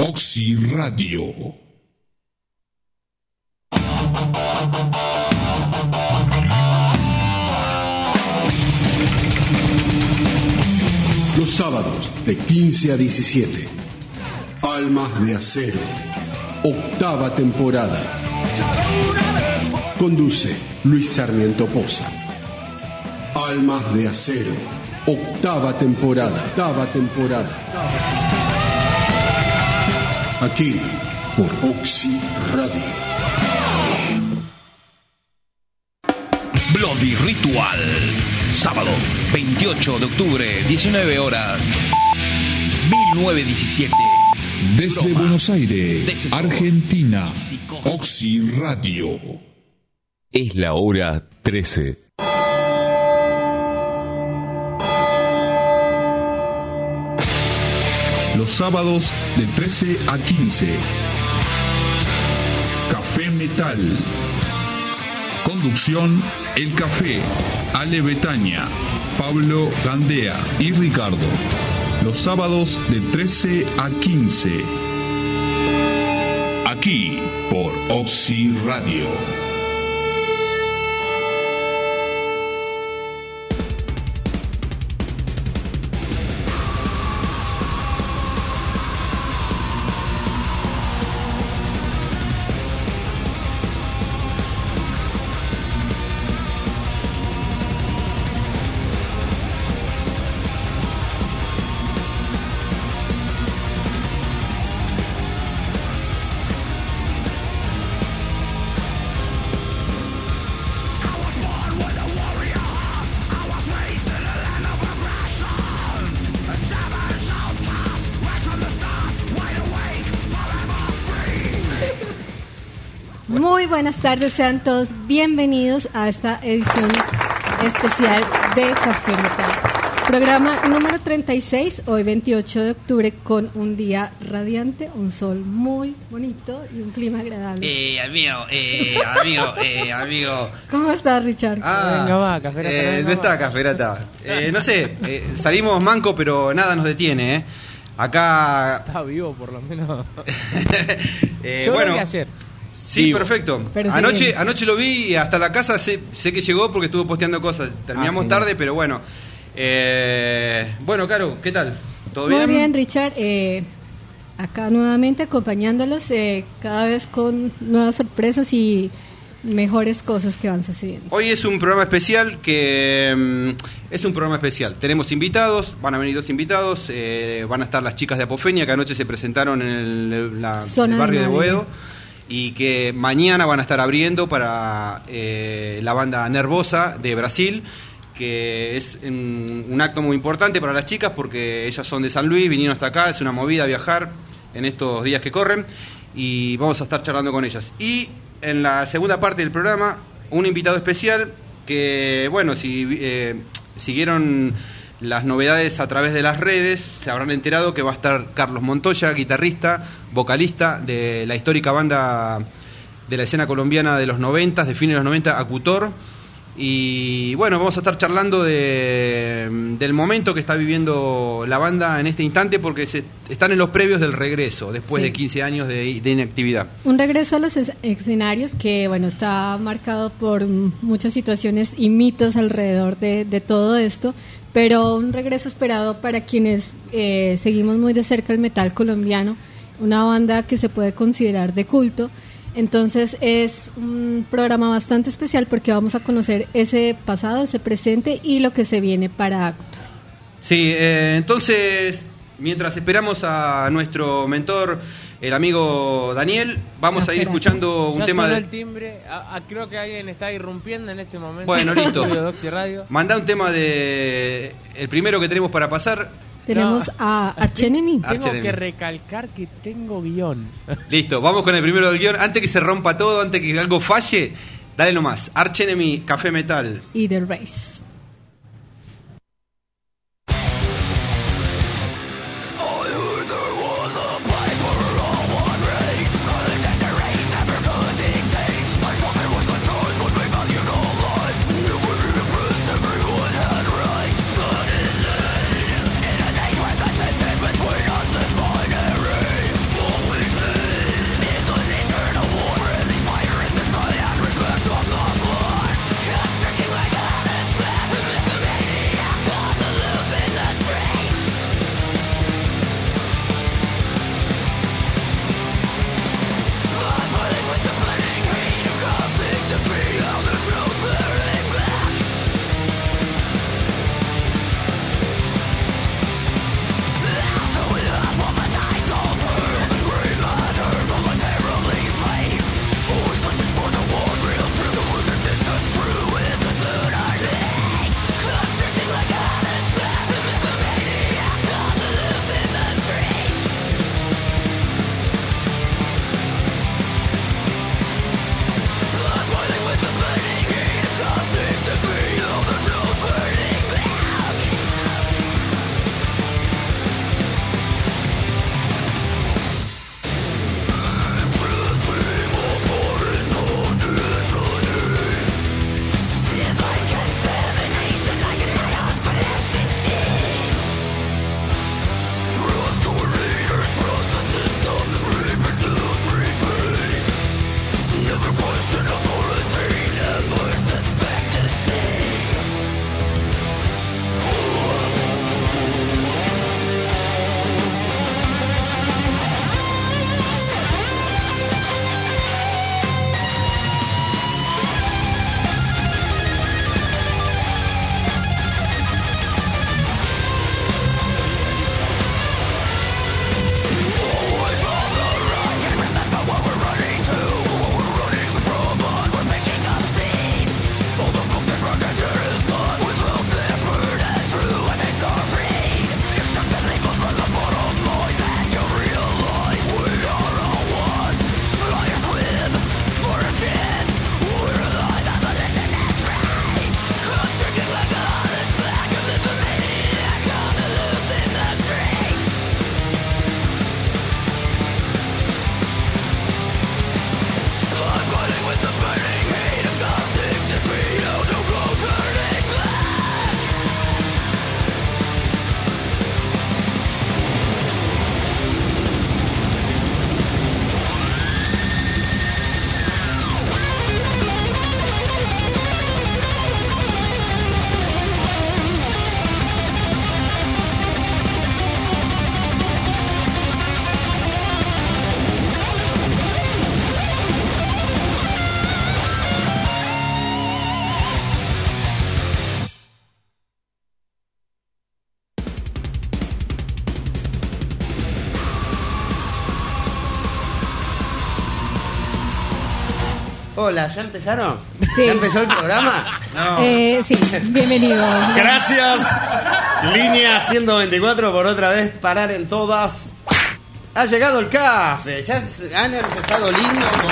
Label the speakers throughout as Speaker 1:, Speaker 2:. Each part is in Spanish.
Speaker 1: Oxy Radio.
Speaker 2: Los sábados de 15 a 17. Almas de Acero. Octava temporada. Conduce Luis Sarmiento Poza. Almas de Acero. Octava temporada. Aquí por Oxy Radio.
Speaker 3: Bloody Ritual. Sábado 28 de octubre, 19 horas. 1917.
Speaker 1: Desde
Speaker 3: Broma.
Speaker 1: Buenos Aires,
Speaker 3: Decesor.
Speaker 1: Argentina.
Speaker 3: Psicótico.
Speaker 1: Oxy Radio.
Speaker 4: Es la hora 13.
Speaker 5: Los sábados de 13 a 15. Café Metal. Conducción: El Café, Ale Betania, Pablo Gandea y Ricardo. Los sábados de 13 a 15.
Speaker 1: Aquí por Oxy Radio.
Speaker 6: Muy buenas tardes, sean todos bienvenidos a esta edición especial de Café Metal. Programa número 36, hoy 28 de octubre, con un día radiante, un sol muy bonito y un clima agradable.
Speaker 7: Amigo.
Speaker 6: ¿Cómo estás, Richard?
Speaker 8: Venga, va, Caferata.
Speaker 7: No está Caferata. No sé, salimos manco, pero nada nos detiene, ¿eh? Acá...
Speaker 8: Está vivo, por lo menos.
Speaker 7: Yo
Speaker 8: Yo
Speaker 7: bueno,
Speaker 8: lo vi ayer.
Speaker 7: Sí,
Speaker 8: Vivo.
Speaker 7: perfecto.
Speaker 6: Pero sí,
Speaker 7: Anoche,
Speaker 6: bien.
Speaker 7: anoche lo vi y hasta la casa sé que llegó porque estuvo posteando cosas. Terminamos
Speaker 8: genial.
Speaker 7: tarde, pero bueno. Bueno, Caro, ¿qué tal? ¿Todo
Speaker 6: Muy
Speaker 7: bien?
Speaker 6: bien, Richard. Acá nuevamente acompañándolos, cada vez con nuevas sorpresas y mejores cosas que van sucediendo.
Speaker 7: Hoy es un programa especial es un programa especial. Tenemos invitados, van a venir 2 invitados, van a estar las chicas de Apofenia que anoche se presentaron en el
Speaker 6: Zona
Speaker 7: barrio
Speaker 6: de
Speaker 7: de
Speaker 6: Madrid.
Speaker 7: Boedo y que mañana van a estar abriendo para la banda Nervosa de Brasil, que es un acto muy importante para las chicas porque ellas son de San Luis, vinieron hasta acá, es una movida viajar en estos días que corren y vamos a estar charlando con ellas. Y en la segunda parte del programa, un invitado especial que, bueno, si siguieron las novedades a través de las redes, se habrán enterado que va a estar Carlos Montoya, guitarrista, vocalista de la histórica banda de la escena colombiana de los 90, de fines de los 90, Acutor. Y bueno, vamos a estar charlando del momento que está viviendo la banda en este instante porque están en los previos del regreso, después
Speaker 6: Sí.
Speaker 7: de 15 años de inactividad.
Speaker 6: Un regreso a los escenarios que, bueno, está marcado por muchas situaciones y mitos alrededor de todo esto, pero un regreso esperado para quienes seguimos muy de cerca el metal colombiano, una banda que se puede considerar de culto. Entonces es un programa bastante especial porque vamos a conocer ese pasado, ese presente y lo que se viene para Acutor.
Speaker 7: Sí, entonces, mientras esperamos a nuestro mentor, el amigo Daniel, vamos a ir escuchando un
Speaker 8: Ya
Speaker 7: tema
Speaker 8: sonó
Speaker 7: de...
Speaker 8: el timbre. Creo que alguien está irrumpiendo en este momento.
Speaker 7: Bueno, listo.
Speaker 8: En el estudio de Oxy Radio.
Speaker 7: Mandá un tema de... El primero que tenemos para pasar.
Speaker 6: Tenemos a Arch Enemy.
Speaker 8: Tengo
Speaker 7: Arch Enemy.
Speaker 8: que recalcar que tengo guión.
Speaker 7: Listo, vamos con el primero del guión. Antes que se rompa todo, antes que algo falle, dale nomás. Arch Enemy, Café Metal.
Speaker 6: Y The Race.
Speaker 9: Between us is binary. Hola, ¿ya empezaron?
Speaker 6: Sí.
Speaker 9: ¿Ya empezó el programa?
Speaker 6: Sí, bienvenido.
Speaker 9: Gracias. Línea 124 por otra vez parar en todas. Ha llegado el café. Ya han empezado lindo con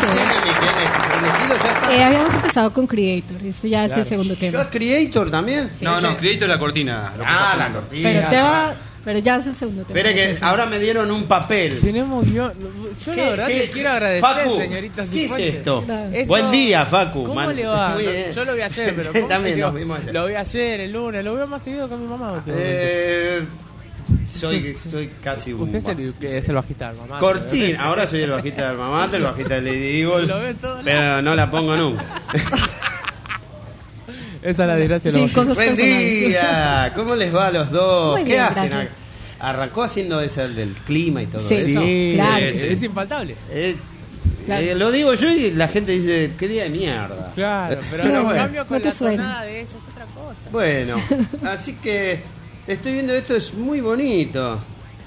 Speaker 6: habíamos empezado con Creator. Este ya es el segundo tema.
Speaker 9: ¿Yo Creator también?
Speaker 7: Sí. No, Creator es la cortina.
Speaker 9: La cortina.
Speaker 6: Pero ya es el segundo tema.
Speaker 9: Espere que ahora me dieron un papel.
Speaker 8: Tenemos yo la verdad que quiero agradecer,
Speaker 9: Facu,
Speaker 8: señorita
Speaker 9: ¿qué es
Speaker 8: Cifuentes.
Speaker 9: esto?
Speaker 6: Claro.
Speaker 9: Buen día, Facu.
Speaker 8: ¿Cómo le va?
Speaker 9: Muy bien.
Speaker 8: Yo lo vi ayer, pero
Speaker 9: también nos vimos ayer.
Speaker 8: Lo vi ayer, el lunes, lo veo más seguido con mi mamá.
Speaker 9: Soy casi un...
Speaker 8: Usted es el bajista del mamá.
Speaker 9: Cortina, ahora soy el bajista del mamá, el bajista de Lady Evil,
Speaker 8: Lo ven todos
Speaker 9: pero no la pongo nunca.
Speaker 8: Esa es la desgracia.
Speaker 6: Sí, cosas
Speaker 9: Buen
Speaker 6: personales.
Speaker 9: día, ¿cómo les va a los dos?
Speaker 6: Muy
Speaker 9: ¿Qué
Speaker 6: bien,
Speaker 9: hacen?
Speaker 6: gracias.
Speaker 9: Arrancó haciendo eso del clima y todo
Speaker 6: Sí,
Speaker 9: eso.
Speaker 8: Sí,
Speaker 6: claro.
Speaker 8: es infaltable.
Speaker 6: Claro.
Speaker 9: Lo digo yo y la gente dice, qué día de mierda.
Speaker 8: Claro, pero
Speaker 9: Pero
Speaker 8: en
Speaker 9: bueno,
Speaker 8: cambio con
Speaker 6: no te
Speaker 8: la
Speaker 6: suena.
Speaker 8: tonada de ellos es otra cosa.
Speaker 9: Bueno, así que estoy viendo esto, es muy bonito.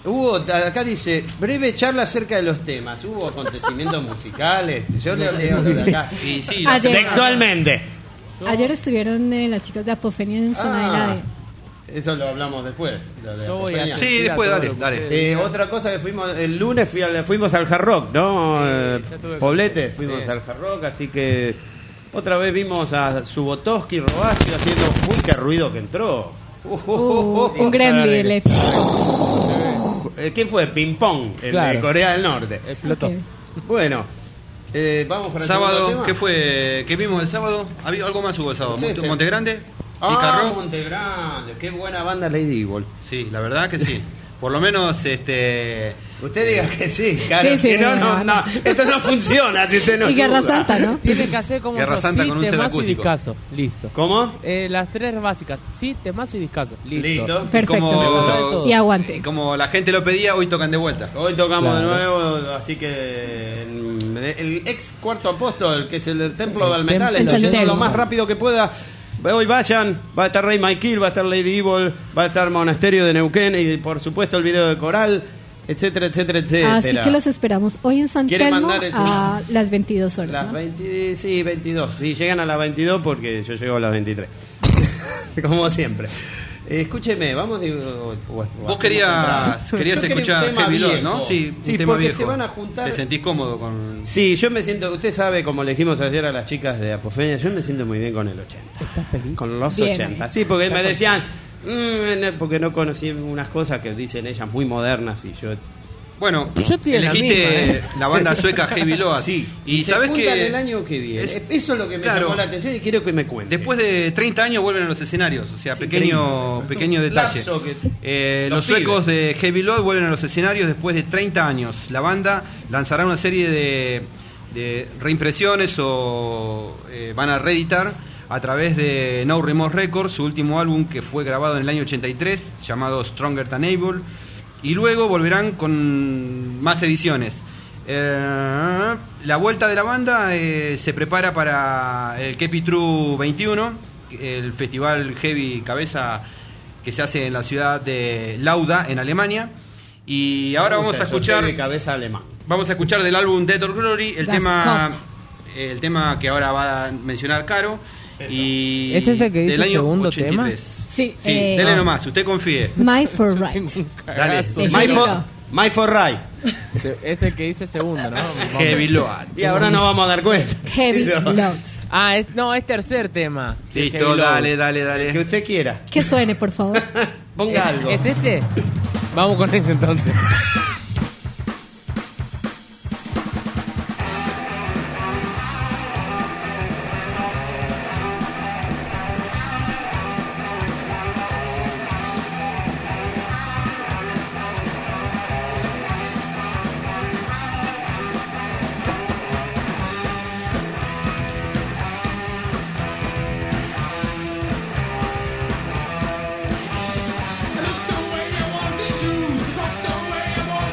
Speaker 9: Acá dice, breve charla acerca de los temas. Hubo acontecimientos musicales. Yo leo lo de acá.
Speaker 7: Y sí,
Speaker 6: Ayer.
Speaker 9: Textualmente.
Speaker 6: Ayer estuvieron las chicas de Apofenia en Sonada
Speaker 9: Eso lo hablamos después. Lo de
Speaker 8: Yo voy a
Speaker 9: Apofenia.
Speaker 8: hacer-
Speaker 7: Sí, después
Speaker 8: todo
Speaker 7: dale,
Speaker 8: lo que
Speaker 7: dale.
Speaker 8: ustedes digan.
Speaker 9: Otra cosa que fuimos el lunes fuimos al Hard Rock, ¿no?
Speaker 8: Sí, ya tuve que-
Speaker 9: Poblete, fuimos
Speaker 8: sí.
Speaker 9: al Hard Rock, así que otra vez vimos a Subotovsky Robacio haciendo, uy, qué ruido que entró.
Speaker 6: un gremlin eléctrico.
Speaker 9: ¿Quién fue? Ping Pong, el de
Speaker 8: Claro.
Speaker 9: Corea del Norte.
Speaker 8: Explotó.
Speaker 6: Ok.
Speaker 9: Bueno, vamos para el segundo
Speaker 7: Sábado,
Speaker 9: tema.
Speaker 7: ¿qué fue? ¿Qué vimos el sábado? ¿Había algo más hubo el sábado?
Speaker 9: Ustedes se-
Speaker 7: Monte Grande,
Speaker 9: Ah,
Speaker 7: Picarro.
Speaker 9: Monte Grande, qué buena banda Lady Evil.
Speaker 7: Sí, la verdad que sí. Por lo menos,
Speaker 9: Usted diga que sí, claro,
Speaker 6: Sí, sí,
Speaker 9: si no,
Speaker 6: no,
Speaker 9: no, esto no funciona si usted no
Speaker 6: Y Guerra
Speaker 9: ayuda.
Speaker 6: Santa, ¿no?
Speaker 8: Tiene que hacer como
Speaker 7: Guerra
Speaker 8: yo,
Speaker 7: Santa
Speaker 8: sí,
Speaker 7: con un set
Speaker 8: temazo y
Speaker 7: acústico.
Speaker 8: discazo. Listo.
Speaker 9: ¿Cómo?
Speaker 8: Las tres básicas. Sí, temazo y discazo. Listo.
Speaker 9: Listo.
Speaker 6: Perfecto.
Speaker 8: todo.
Speaker 6: Y aguante.
Speaker 7: como la gente lo pedía, hoy tocan de vuelta.
Speaker 9: Hoy tocamos
Speaker 8: Claro.
Speaker 9: de nuevo, así que el ex cuarto apóstol, que es el templo del metal,
Speaker 6: El
Speaker 9: está yendo
Speaker 6: cementerio.
Speaker 9: lo más rápido que pueda. Hoy vayan, va a estar Rey Michael, va a estar Lady Evil, va a estar Monasterio de Neuquén y por supuesto el video de coral, etcétera, etcétera, etcétera.
Speaker 6: Así que los esperamos hoy en San
Speaker 9: ¿Quiere
Speaker 6: Telmo
Speaker 9: mandar el-
Speaker 6: a las 22 horas.
Speaker 9: Las
Speaker 6: ¿no?
Speaker 9: 22. Sí, llegan a las 22 porque yo llego a las 23. Como siempre. Escúcheme, vamos
Speaker 7: Vos querías escuchar Heavy Load, ¿no? Sí, un tema
Speaker 9: porque
Speaker 7: viejo.
Speaker 9: se van a juntar.
Speaker 7: ¿Te sentís cómodo con...?
Speaker 9: Sí, yo me siento, usted sabe, como le dijimos ayer a las chicas de Apofenia, yo me siento muy bien con el 80.
Speaker 8: ¿Estás feliz?
Speaker 9: Con los
Speaker 6: Bien.
Speaker 9: 80. Sí, porque me decían, porque no conocí unas cosas que dicen ellas muy modernas y yo...
Speaker 7: Bueno,
Speaker 8: Yo estoy en la
Speaker 7: elegiste
Speaker 8: misma,
Speaker 7: la banda sueca Heavy Load.
Speaker 9: Sí,
Speaker 7: Y
Speaker 9: se
Speaker 7: sabes
Speaker 9: juntan
Speaker 7: que
Speaker 9: el año que viene.
Speaker 7: es-
Speaker 9: Eso es lo que me
Speaker 7: claro.
Speaker 9: llamó la atención y quiero que me cuente.
Speaker 7: después de 30 años vuelven a los escenarios. O sea,
Speaker 9: Es
Speaker 7: pequeño detalle.
Speaker 9: Lapso que-
Speaker 7: Los
Speaker 9: los
Speaker 7: suecos
Speaker 9: pibes.
Speaker 7: de Heavy Load vuelven a los escenarios después de 30 años. La banda lanzará una serie de reimpresiones o van a reeditar a través de No Remorse Records, su último álbum que fue grabado en el año 83, llamado Stronger Than Able, y luego volverán con más ediciones. La vuelta de la banda se prepara para el Kepi True 21, el festival heavy cabeza que se hace en la ciudad de Lauda, en Alemania. Y ahora
Speaker 9: Me
Speaker 7: vamos
Speaker 9: gusta
Speaker 7: a
Speaker 9: eso,
Speaker 7: escuchar
Speaker 9: de cabeza alemán.
Speaker 7: Vamos a escuchar del álbum Dead or Glory
Speaker 6: Das
Speaker 7: el tema que ahora va a mencionar Caro. Y
Speaker 8: ¿Este es el que dice
Speaker 7: del año
Speaker 8: segundo
Speaker 7: 83.
Speaker 6: Sí,
Speaker 7: Sí, dele nomás, usted confíe.
Speaker 6: My for Right.
Speaker 7: Dale.
Speaker 6: Ese
Speaker 9: My
Speaker 6: digo.
Speaker 9: for, my for Right.
Speaker 8: Es el que dice segundo, ¿no?
Speaker 7: Heavy Load.
Speaker 9: Y ahora nos vamos a dar cuenta.
Speaker 6: Heavy
Speaker 9: Eso.
Speaker 6: Load.
Speaker 8: Ah, no, es tercer tema. Sí,
Speaker 7: Listo,
Speaker 8: Heavy Load.
Speaker 7: dale.
Speaker 9: Que usted quiera.
Speaker 6: Que suene, por favor.
Speaker 9: Ponga algo.
Speaker 8: ¿Es este? Vamos con ese entonces.
Speaker 10: Look the way you want these shoes, look the way you want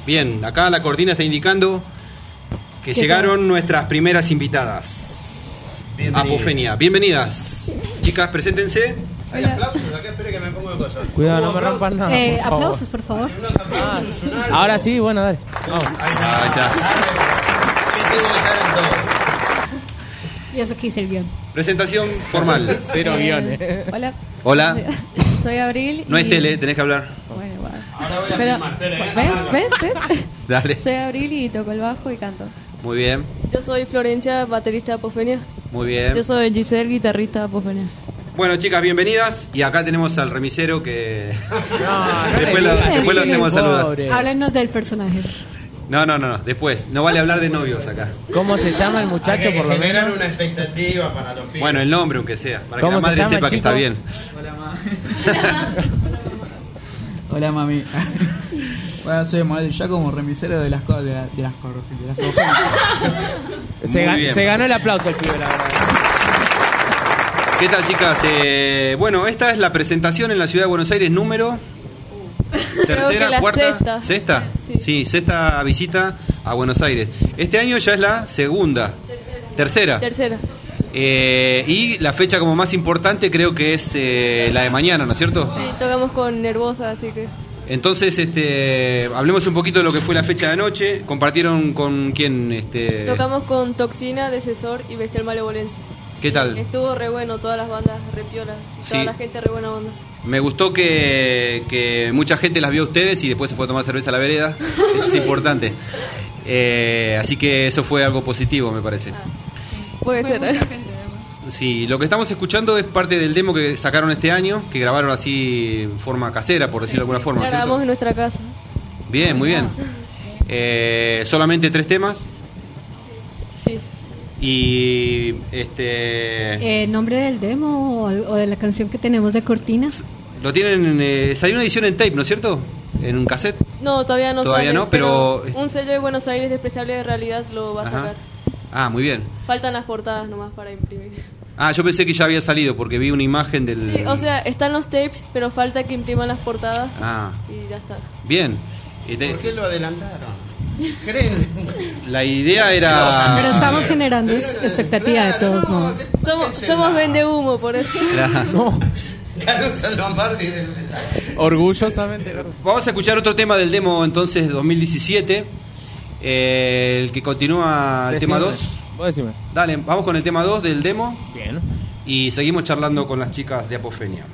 Speaker 7: Bien, acá la cortina está indicando que llegaron nuestras primeras invitadas. Apofenia. Bienvenidas. Chicas, preséntense.
Speaker 9: Hay aplausos, acá espere que me pongo de cosas.
Speaker 8: Cuidado, no me rompan nada. por favor.
Speaker 6: Aplausos, por favor.
Speaker 9: Unos aplausos, un algo.
Speaker 8: Ahora sí, bueno, dale. Vamos.
Speaker 7: Ahí está.
Speaker 9: ¿Qué tengo que estar en todo?
Speaker 6: Y eso que hice el guión.
Speaker 7: Presentación formal.
Speaker 8: Cero guiones.
Speaker 10: Hola.
Speaker 7: Hola.
Speaker 10: Soy Abril.
Speaker 7: No
Speaker 10: y...
Speaker 7: es tele, tenés que hablar.
Speaker 10: Bueno, igual.
Speaker 9: Ahora voy a
Speaker 10: Pero,
Speaker 9: filmar tele.
Speaker 10: ¿ves?
Speaker 7: Dale.
Speaker 10: Soy Abril y toco el bajo y canto.
Speaker 7: Muy bien,
Speaker 11: Yo soy Florencia, baterista de Apofenia.
Speaker 7: muy bien.
Speaker 11: Yo soy Giselle, guitarrista de Apofenia.
Speaker 7: Bueno, chicas, bienvenidas. Y acá tenemos al remisero que
Speaker 8: No,
Speaker 7: después lo hacemos saludar.
Speaker 8: Pobre.
Speaker 6: Háblanos del personaje.
Speaker 7: No, después. No vale hablar de novios acá.
Speaker 8: ¿Cómo se llama el muchacho,
Speaker 9: Hay que
Speaker 8: por lo
Speaker 9: generar
Speaker 8: menos?
Speaker 9: una expectativa para los pibes.
Speaker 7: Bueno, el nombre, aunque sea, para que
Speaker 8: ¿Cómo
Speaker 7: la
Speaker 8: se
Speaker 7: madre
Speaker 8: llama,
Speaker 7: sepa que
Speaker 8: chico?
Speaker 7: está bien.
Speaker 12: Hola mami. Bueno, soy Manuel ya como remisero de las cosas de las ofertas.
Speaker 7: Muy bien.
Speaker 8: Se ganó el aplauso el pibe, la verdad.
Speaker 7: ¿Qué tal, chicas? Bueno, esta es la presentación en la ciudad de Buenos Aires número... ¿Tercera,
Speaker 11: que la
Speaker 7: cuarta?
Speaker 11: sexta.
Speaker 7: ¿Sexta?
Speaker 11: Sí.
Speaker 7: Sexta visita a Buenos Aires. Este año ya es la segunda. Tercera.
Speaker 11: Tercera.
Speaker 7: Y la fecha como más importante creo que es la de mañana, ¿no es cierto?
Speaker 11: Sí, tocamos con Nervosa, así que...
Speaker 7: Entonces, hablemos un poquito de lo que fue la fecha de anoche. ¿Compartieron con quién?
Speaker 11: Tocamos con Toxina, Decesor y Bestial Malevolencia.
Speaker 7: ¿Qué tal?
Speaker 11: Estuvo re bueno, todas las bandas re piolas. Toda
Speaker 7: Sí.
Speaker 11: la gente re buena onda.
Speaker 7: Me gustó que mucha gente las vio a ustedes y después se fue a tomar cerveza a la vereda. Eso es importante. Así que eso fue algo positivo, me parece.
Speaker 11: Puede ser.
Speaker 10: Mucha gente, además.
Speaker 7: Sí, lo que estamos escuchando es parte del demo que sacaron este año, que grabaron así en forma casera, por decirlo de alguna forma.
Speaker 11: La
Speaker 7: ¿cierto?
Speaker 11: grabamos en nuestra casa.
Speaker 7: Bien, muy bien. Solamente 3 temas
Speaker 11: Sí.
Speaker 7: y
Speaker 6: ¿Nombre del demo o de la canción que tenemos de cortina?
Speaker 7: lo tienen. Salió una edición en tape, ¿no es cierto? En un cassette.
Speaker 11: No, todavía no
Speaker 7: Todavía
Speaker 11: sale,
Speaker 7: no, pero-
Speaker 11: un sello de Buenos Aires despreciable de realidad lo va a
Speaker 7: Ajá.
Speaker 11: sacar.
Speaker 7: Ah, muy bien.
Speaker 11: Faltan las portadas nomás para imprimir.
Speaker 7: Ah, yo pensé que ya había salido porque vi una imagen del.
Speaker 11: Sí, o sea, están los tapes, pero falta que impriman las portadas
Speaker 7: Ah,
Speaker 11: y ya está.
Speaker 7: bien.
Speaker 9: ¿Por qué lo adelantaron? ¿Creen?
Speaker 7: La idea era.
Speaker 6: Pero estamos generando expectativa de todos modos.
Speaker 11: Somos vende humo, por eso.
Speaker 8: No,
Speaker 9: Caruso Lombardi del metal.
Speaker 8: orgullosamente.
Speaker 7: Vamos a escuchar otro tema del demo entonces 2017. El que continúa el tema 2.
Speaker 8: Vos decime.
Speaker 7: Dale, vamos con el tema 2 del demo
Speaker 8: Bien.
Speaker 7: y seguimos charlando con las chicas de Apofenia.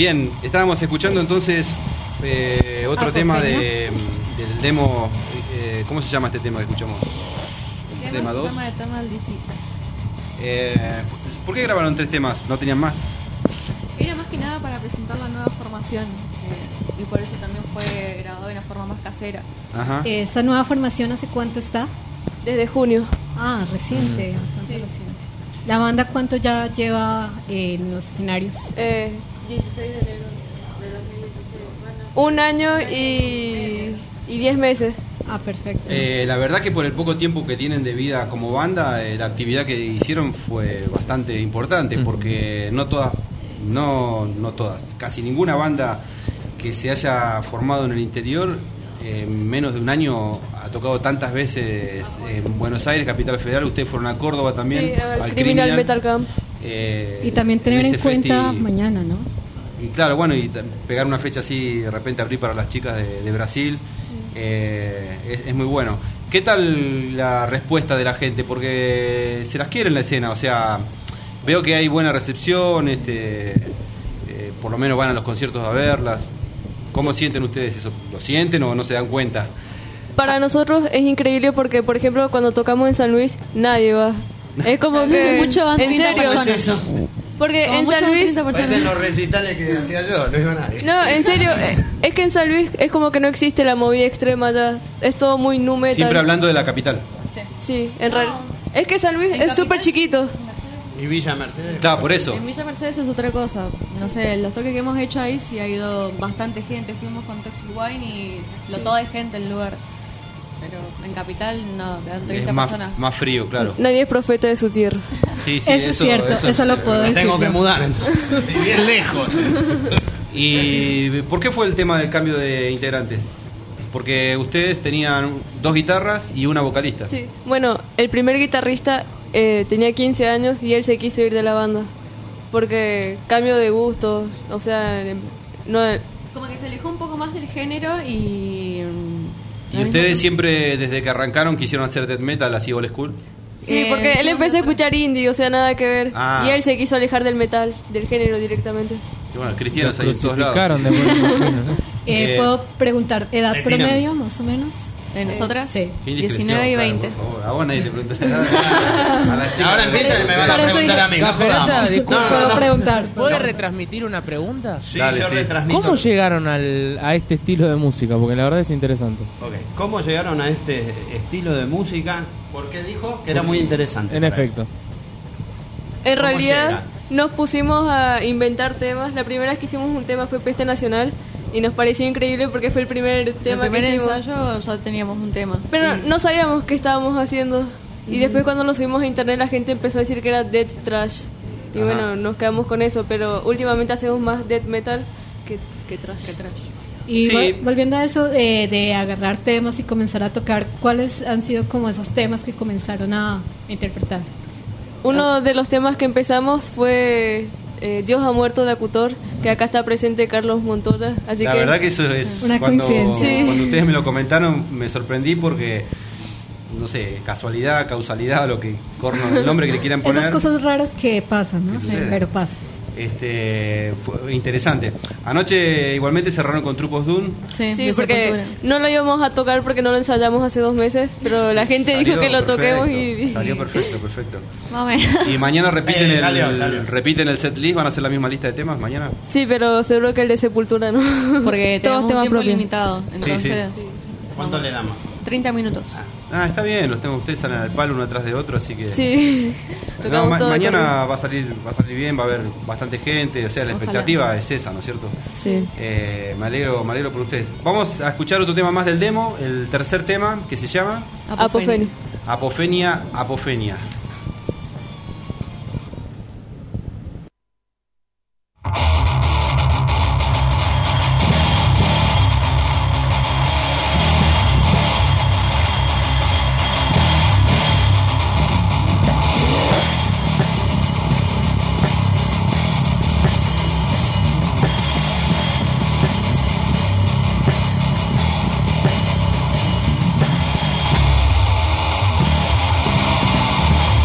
Speaker 7: Bien, estábamos escuchando entonces otro tema del demo. ¿Cómo se llama este tema que escuchamos? El tema 2.
Speaker 10: Tema de Eternal Disease.
Speaker 7: ¿Por qué grabaron 3 temas? ¿No tenían más?
Speaker 10: Era más que nada para presentar la nueva formación y por eso también fue grabado de una forma más casera.
Speaker 7: Ajá.
Speaker 6: ¿Esta nueva formación hace cuánto está?
Speaker 11: Desde junio.
Speaker 6: Ah, reciente, bastante reciente. ¿La banda cuánto ya lleva en los escenarios?
Speaker 11: 16 de enero de 2016. Bueno, 1 año y 10 meses.
Speaker 6: Ah, perfecto.
Speaker 7: La verdad que por el poco tiempo que tienen de vida como banda, la actividad que hicieron fue bastante importante, porque no todas, casi ninguna banda que se haya formado en el interior en menos de un año ha tocado tantas veces en Buenos Aires, Capital Federal. Ustedes fueron a Córdoba también,
Speaker 11: sí, al Criminal Metal Camp.
Speaker 6: Y también tener en cuenta mañana, ¿no?
Speaker 7: Y claro, bueno, y pegar una fecha así, de repente abrir para las chicas de Brasil, es muy bueno. ¿Qué tal la respuesta de la gente? Porque se las quiere en la escena, o sea, veo que hay buena recepción, por lo menos van a los conciertos a verlas. ¿Cómo sienten ustedes eso? ¿Lo sienten o no se dan cuenta?
Speaker 11: Para nosotros es increíble porque, por ejemplo, cuando tocamos en San Luis, nadie va. Es como que...
Speaker 10: mucho van
Speaker 11: en
Speaker 10: 30
Speaker 11: serio.
Speaker 10: personas.
Speaker 9: Eso.
Speaker 11: Porque
Speaker 10: Como
Speaker 11: en
Speaker 10: mucho
Speaker 11: San
Speaker 10: van
Speaker 11: Luis...
Speaker 10: 30 personas.
Speaker 9: Parecen los recitales que hacía yo, no iba nadie.
Speaker 11: No, en serio, es que en San Luis es como que no existe la movida extrema ya. Es todo muy nu metal.
Speaker 7: Siempre hablando de la capital.
Speaker 11: Sí, en realidad. Es que San Luis es súper chiquito.
Speaker 9: Y Villa Mercedes.
Speaker 7: Claro, por eso.
Speaker 10: En Villa Mercedes es otra cosa. No sé, los toques que hemos hecho ahí sí ha ido bastante gente. Fuimos con Toxic Wine y todo de gente el lugar. Pero en Capital no, quedan 30
Speaker 7: Es
Speaker 10: personas.
Speaker 7: más frío, claro.
Speaker 11: Nadie es profeta de su tierra.
Speaker 7: Sí,
Speaker 6: Eso es cierto, eso lo puedo decir.
Speaker 9: Tengo que
Speaker 6: yo.
Speaker 9: mudar entonces. Y bien lejos.
Speaker 7: ¿Y por qué fue el tema del cambio de integrantes? Porque ustedes tenían 2 guitarras y una vocalista.
Speaker 11: Sí. Bueno, el primer guitarrista tenía 15 años y él se quiso ir de la banda. Porque cambio de gusto, o sea, no...
Speaker 10: Como que se alejó un poco más del género y...
Speaker 7: ¿Y ustedes siempre, desde que arrancaron, quisieron hacer death metal así old school?
Speaker 11: Sí, porque él empezó a escuchar indie, o sea, nada que ver.
Speaker 7: Ah.
Speaker 11: Y él se quiso alejar del metal, del género directamente.
Speaker 7: Y bueno, cristianos
Speaker 8: Los
Speaker 7: ahí en todos lados.
Speaker 8: crucificaron después, me imagino, ¿no?
Speaker 6: ¿Puedo preguntar edad
Speaker 9: Defíname.
Speaker 6: promedio, más o menos?
Speaker 10: ¿De nosotras?
Speaker 6: Sí.
Speaker 7: Qué indiscreción,
Speaker 10: 19 y
Speaker 7: claro,
Speaker 10: 20.
Speaker 7: por favor. A vos nadie te pregunta nada. A las chicas.
Speaker 9: Ahora empiezan y me van a
Speaker 11: Parece-
Speaker 9: preguntar a mí. No
Speaker 8: Cafeata,
Speaker 9: jodamos.
Speaker 8: disculpa.
Speaker 6: ¿Puedo preguntar?
Speaker 8: ¿Puede retransmitir una pregunta?
Speaker 9: Sí,
Speaker 7: Dale,
Speaker 9: yo
Speaker 7: sí.
Speaker 9: retransmito.
Speaker 8: ¿Cómo llegaron a este estilo de música? Porque la verdad es interesante.
Speaker 9: Ok. ¿Cómo llegaron a este estilo de música? Porque dijo que era muy interesante.
Speaker 8: En efecto.
Speaker 11: En
Speaker 9: ¿Cómo
Speaker 11: realidad
Speaker 9: llega?
Speaker 11: nos pusimos a inventar temas. La primera vez que hicimos un tema fue Peste Nacional y nos pareció increíble porque fue el primer
Speaker 10: El
Speaker 11: tema
Speaker 10: primer
Speaker 11: que hicimos.
Speaker 10: ensayo ya teníamos un tema.
Speaker 11: Pero no sabíamos qué estábamos haciendo. Y después cuando lo subimos a internet la gente empezó a decir que era death trash. Y
Speaker 7: Ajá.
Speaker 11: bueno, nos quedamos con eso. Pero últimamente hacemos más death metal que trash.
Speaker 6: Y
Speaker 7: Sí.
Speaker 6: volviendo a eso de agarrar temas y comenzar a tocar, ¿cuáles han sido como esos temas que comenzaron a interpretar?
Speaker 11: Uno de los temas que empezamos fue Dios ha muerto de Acutor, que acá está presente Carlos Montoya. Así
Speaker 7: La
Speaker 11: que
Speaker 7: verdad que eso es...
Speaker 6: Una
Speaker 7: cuando,
Speaker 6: coincidencia.
Speaker 11: Sí.
Speaker 7: cuando ustedes me lo comentaron, me sorprendí porque... No sé, casualidad, causalidad, lo que corno, el nombre que le quieran poner.
Speaker 6: Esas cosas raras que pasan, ¿no?
Speaker 7: ¿Qué
Speaker 6: Sí,
Speaker 7: sucede?
Speaker 6: pero pasa.
Speaker 7: Fue interesante. Anoche igualmente cerraron con Trupos Doom.
Speaker 10: Sí,
Speaker 11: Sí,
Speaker 10: de
Speaker 11: porque
Speaker 10: Sepultura.
Speaker 11: no lo íbamos a tocar porque no lo ensayamos hace 2 meses, pero la gente
Speaker 7: Salió
Speaker 11: dijo que lo
Speaker 7: perfecto,
Speaker 11: toquemos y...
Speaker 7: Salió perfecto.
Speaker 10: Más o menos.
Speaker 7: Y mañana repiten,
Speaker 9: Sí, salió.
Speaker 7: repiten el set list, van a hacer la misma lista de temas mañana.
Speaker 11: Sí, pero seguro que el de Sepultura no.
Speaker 10: Porque
Speaker 11: todos
Speaker 10: tenemos un
Speaker 11: temas
Speaker 10: tiempo
Speaker 11: propios.
Speaker 10: limitado. Entonces,
Speaker 9: ¿Cuánto le damos?
Speaker 10: 30 minutos.
Speaker 7: Ah, está bien, los tengo ustedes salen al palo uno atrás de otro, así que...
Speaker 11: Sí.
Speaker 7: No,
Speaker 11: Tocamos todo de
Speaker 7: mañana va a salir bien, va a haber bastante gente, o sea, la
Speaker 10: Ojalá.
Speaker 7: expectativa es esa, ¿no es cierto?
Speaker 11: Sí.
Speaker 7: Me alegro por ustedes. Vamos a escuchar otro tema más del demo, el tercer tema, que se llama
Speaker 11: Apofenia.
Speaker 7: Apofenia.
Speaker 13: Apofenia.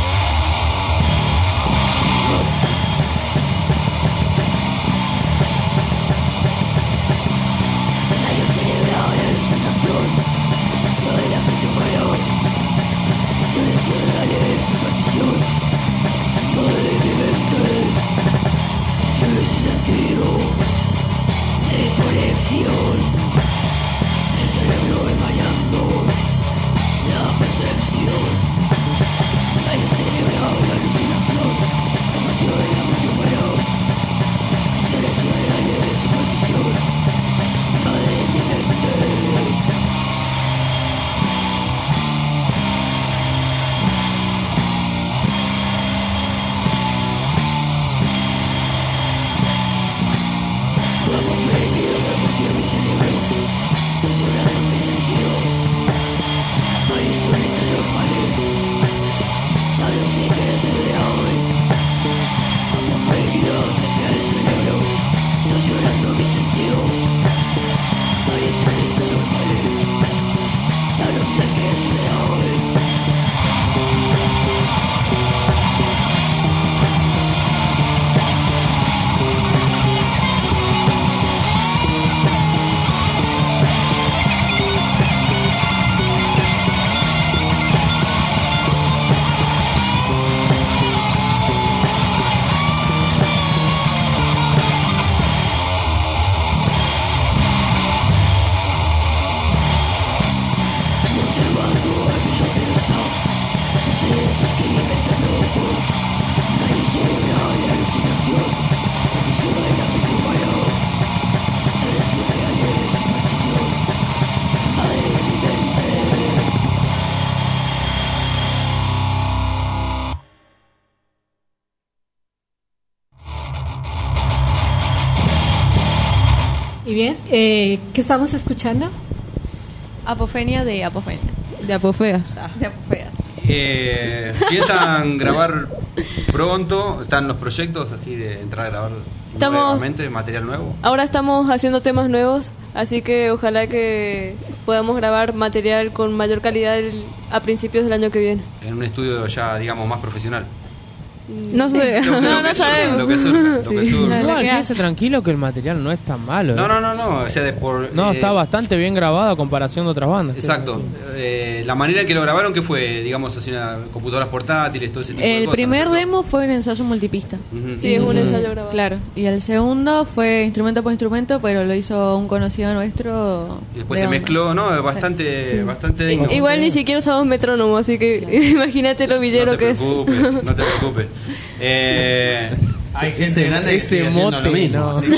Speaker 6: bien. ¿Qué estamos escuchando?
Speaker 10: Apofenia de Apofenia. De Apofeas. De Apofeas.
Speaker 7: ¿Piensan grabar pronto? ¿Están los proyectos así de entrar a grabar nuevamente material nuevo?
Speaker 11: Ahora estamos haciendo temas nuevos, así que ojalá que podamos grabar material con mayor calidad a principios del año que viene.
Speaker 7: En un estudio ya, digamos, más profesional.
Speaker 11: No sé, no sabemos.
Speaker 7: Lo que surja.
Speaker 8: Igual, quédese tranquilo que el material no es tan malo.
Speaker 7: No. O sea,
Speaker 8: está bastante bien grabado a comparación de otras bandas.
Speaker 7: Exacto. La manera en que lo grabaron, que fue, digamos, así, computadoras portátiles, todo ese tipo de cosas.
Speaker 10: El primer demo fue un ensayo multipista.
Speaker 11: Sí, es un ensayo grabado.
Speaker 10: Claro. Y el segundo fue instrumento por instrumento, pero lo hizo un conocido nuestro.
Speaker 7: Y después se mezcló, ¿no? Bastante digno.
Speaker 11: Igual ni siquiera usamos metrónomo, así que imagínate lo villero que es.
Speaker 7: No te preocupes.
Speaker 9: Hay gente grande que sigue haciendo lo mismo.
Speaker 8: No.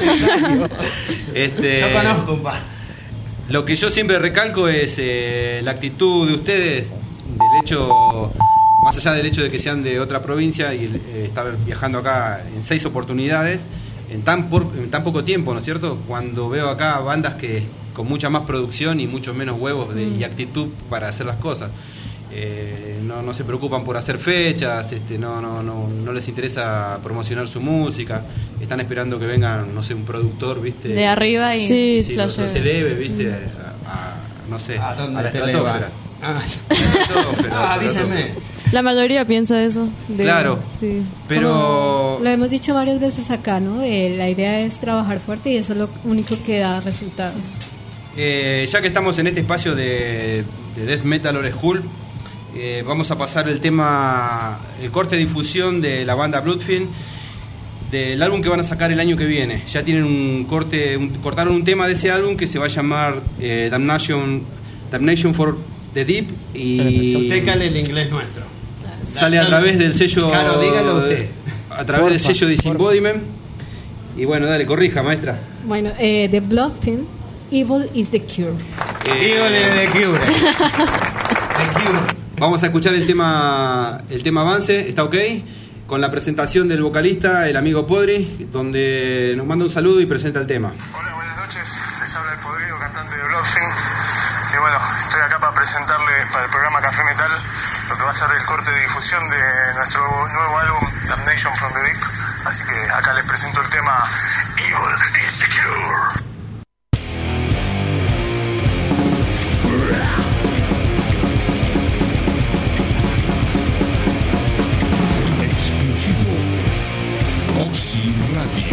Speaker 9: Yo conozco un par.
Speaker 7: Lo que yo siempre recalco es la actitud de ustedes, del hecho, más allá del hecho de que sean de otra provincia y estar viajando acá en 6 oportunidades en tan poco tiempo, ¿no es cierto? Cuando veo acá bandas que con mucha más producción y muchos menos huevos y actitud para hacer las cosas. No se preocupan por hacer fechas, no les interesa promocionar su música, están esperando que venga, no sé, un productor, ¿viste?
Speaker 10: De arriba y
Speaker 7: los eleve, ¿viste? A la estratosfera.
Speaker 9: Avísenme.
Speaker 11: La mayoría piensa eso.
Speaker 7: Claro,
Speaker 11: sí.
Speaker 7: pero...
Speaker 6: Como lo hemos dicho varias veces acá, ¿no? La idea es trabajar fuerte y eso es lo único que da resultados.
Speaker 7: Ya que estamos en este espacio de Death Metal Old School, vamos a pasar el corte de difusión de la banda Bloodfiend, del álbum que van a sacar el año que viene. Ya tienen cortaron un tema de ese álbum que se va a llamar Damnation for the Deep, y
Speaker 9: usted cale el inglés nuestro.
Speaker 7: Sale a través del sello.
Speaker 9: Claro, dígalo usted.
Speaker 7: A través del sello Disembodiment. Y bueno, dale, corrija, maestra.
Speaker 6: Bueno, The Bloodfiend, Evil is the Cure.
Speaker 9: Evil is the Cure.
Speaker 7: Vamos a escuchar el tema avance, ¿está ok? Con la presentación del vocalista, el amigo Podri, donde nos manda un saludo y presenta el tema.
Speaker 13: Hola, buenas noches, les habla el Podrido, cantante de Bloodfiend. Y bueno, estoy acá para presentarle para el programa Café Metal lo que va a ser el corte de difusión de nuestro nuevo álbum Damnation from the Deep. Así que acá les presento el tema Evil is the Cure.
Speaker 1: Oxy Radio.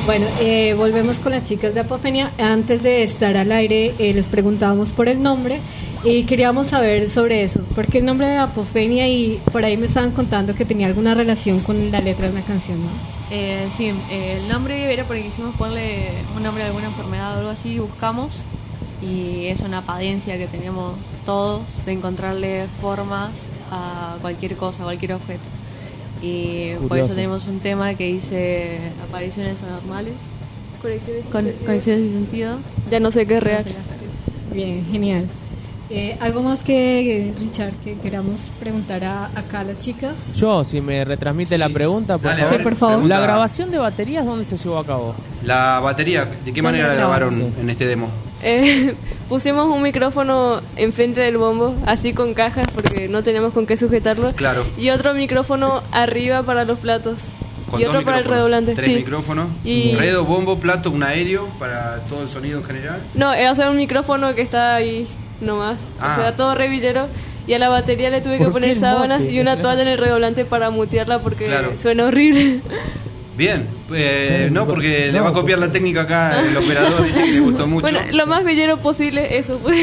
Speaker 6: Bueno, volvemos con las chicas de Apofenia. Antes de estar al aire, les preguntábamos por el nombre y queríamos saber sobre eso. ¿Por qué el nombre de Apofenia? Y por ahí me estaban contando que tenía alguna relación con la letra de una canción, ¿no?
Speaker 10: Sí, el nombre era porque quisimos ponerle un nombre a alguna enfermedad o algo así, buscamos, y es una padencia que tenemos todos de encontrarle formas a cualquier cosa, a cualquier objeto. Y por eso tenemos un tema que dice apariciones anormales, conexiones sin sentido.
Speaker 11: Ya no sé qué es real.
Speaker 6: Bien, genial. ¿Algo más que, Richard, que queramos preguntar acá a las chicas?
Speaker 8: Yo, si me retransmite la pregunta, por
Speaker 7: Dale,
Speaker 8: favor.
Speaker 6: Sí, por favor.
Speaker 8: ¿La grabación de baterías dónde se llevó a cabo?
Speaker 7: La batería, ¿de qué manera la grabaron en este demo?
Speaker 11: Pusimos un micrófono enfrente del bombo, así con cajas, porque no teníamos con qué sujetarlo.
Speaker 7: Claro.
Speaker 11: Y otro micrófono arriba para los platos.
Speaker 7: Con
Speaker 11: Y otro para el redoblante.
Speaker 7: 3 micrófonos.
Speaker 11: Y...
Speaker 7: Redo, bombo, plato, un aéreo para todo el sonido en general.
Speaker 11: No, o sea, un micrófono que está ahí nomás.
Speaker 7: Ah.
Speaker 11: O sea, todo revillero. Y a la batería le tuve que poner sábanas y una toalla en el redoblante para mutearla porque suena horrible.
Speaker 7: Bien, no, porque le va a copiar la técnica acá el operador, dice que le gustó mucho.
Speaker 11: Bueno, lo más villero posible, eso fue.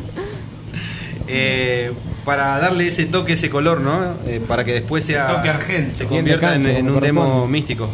Speaker 7: Para darle ese toque, ese color, ¿no? Para que después sea
Speaker 9: toque argento.
Speaker 7: se convierta en un demo místico.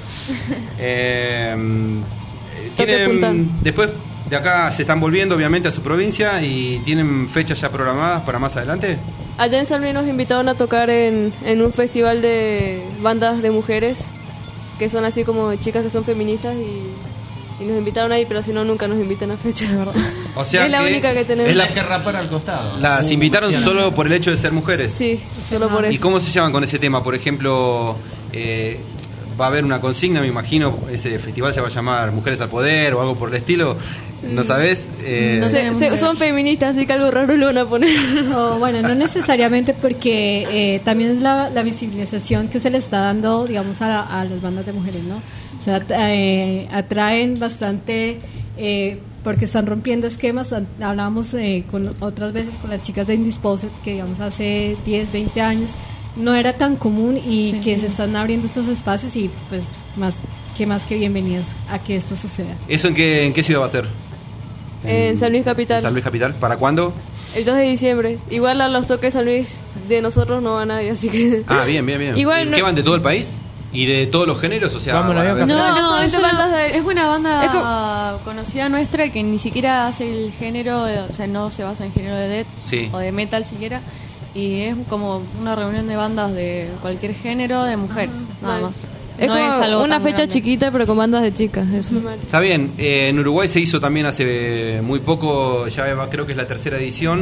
Speaker 7: Tienen, después de acá se están volviendo obviamente a su provincia y tienen fechas ya programadas para más adelante.
Speaker 11: Allá en San Luis nos invitaron a tocar en un festival de bandas de mujeres, que son así como chicas que son feministas, y nos invitaron ahí, pero si no, nunca nos invitan a fecha, la verdad.
Speaker 7: O sea,
Speaker 11: es la única que tenemos.
Speaker 7: Es la
Speaker 9: que rapar al costado.
Speaker 7: Las invitaron solo por el hecho de ser mujeres.
Speaker 11: Sí, solo por eso.
Speaker 7: ¿Y cómo se llaman con ese tema? Por ejemplo, va a haber una consigna, me imagino, ese festival se va a llamar Mujeres al Poder o algo por el estilo. ¿No sabes?
Speaker 11: Son feministas, así que algo raro lo van a poner.
Speaker 6: Bueno, no necesariamente, porque también es la visibilización que se le está dando, digamos, a las bandas de mujeres, ¿no? O sea, atraen bastante, porque están rompiendo esquemas. Hablábamos con otras veces con las chicas de Indisposed, que digamos hace 10, 20 años no era tan común y que se están abriendo estos espacios y pues más que bienvenidas a que esto suceda.
Speaker 7: ¿Eso en qué ciudad va a ser?
Speaker 11: En San Luis Capital.
Speaker 7: ¿En San Luis Capital? ¿Para cuándo?
Speaker 11: El 2 de diciembre. Igual a los toques San Luis de nosotros no va nadie, así que...
Speaker 7: Ah, bien.
Speaker 11: Igual
Speaker 7: ¿Qué van de todo el país? ¿Y de todos los géneros? O sea,
Speaker 10: No, es una banda conocida nuestra que ni siquiera hace el género, o sea, no se basa en género de death o de metal siquiera, y es como una reunión de bandas de cualquier género de mujeres, nada más.
Speaker 11: Es
Speaker 10: no
Speaker 11: como
Speaker 10: es algo
Speaker 11: una
Speaker 10: tan
Speaker 11: fecha
Speaker 10: grande.
Speaker 11: chiquita, pero con bandas de chicas. Eso.
Speaker 7: Está bien. En Uruguay se hizo también hace muy poco, creo que es la tercera edición,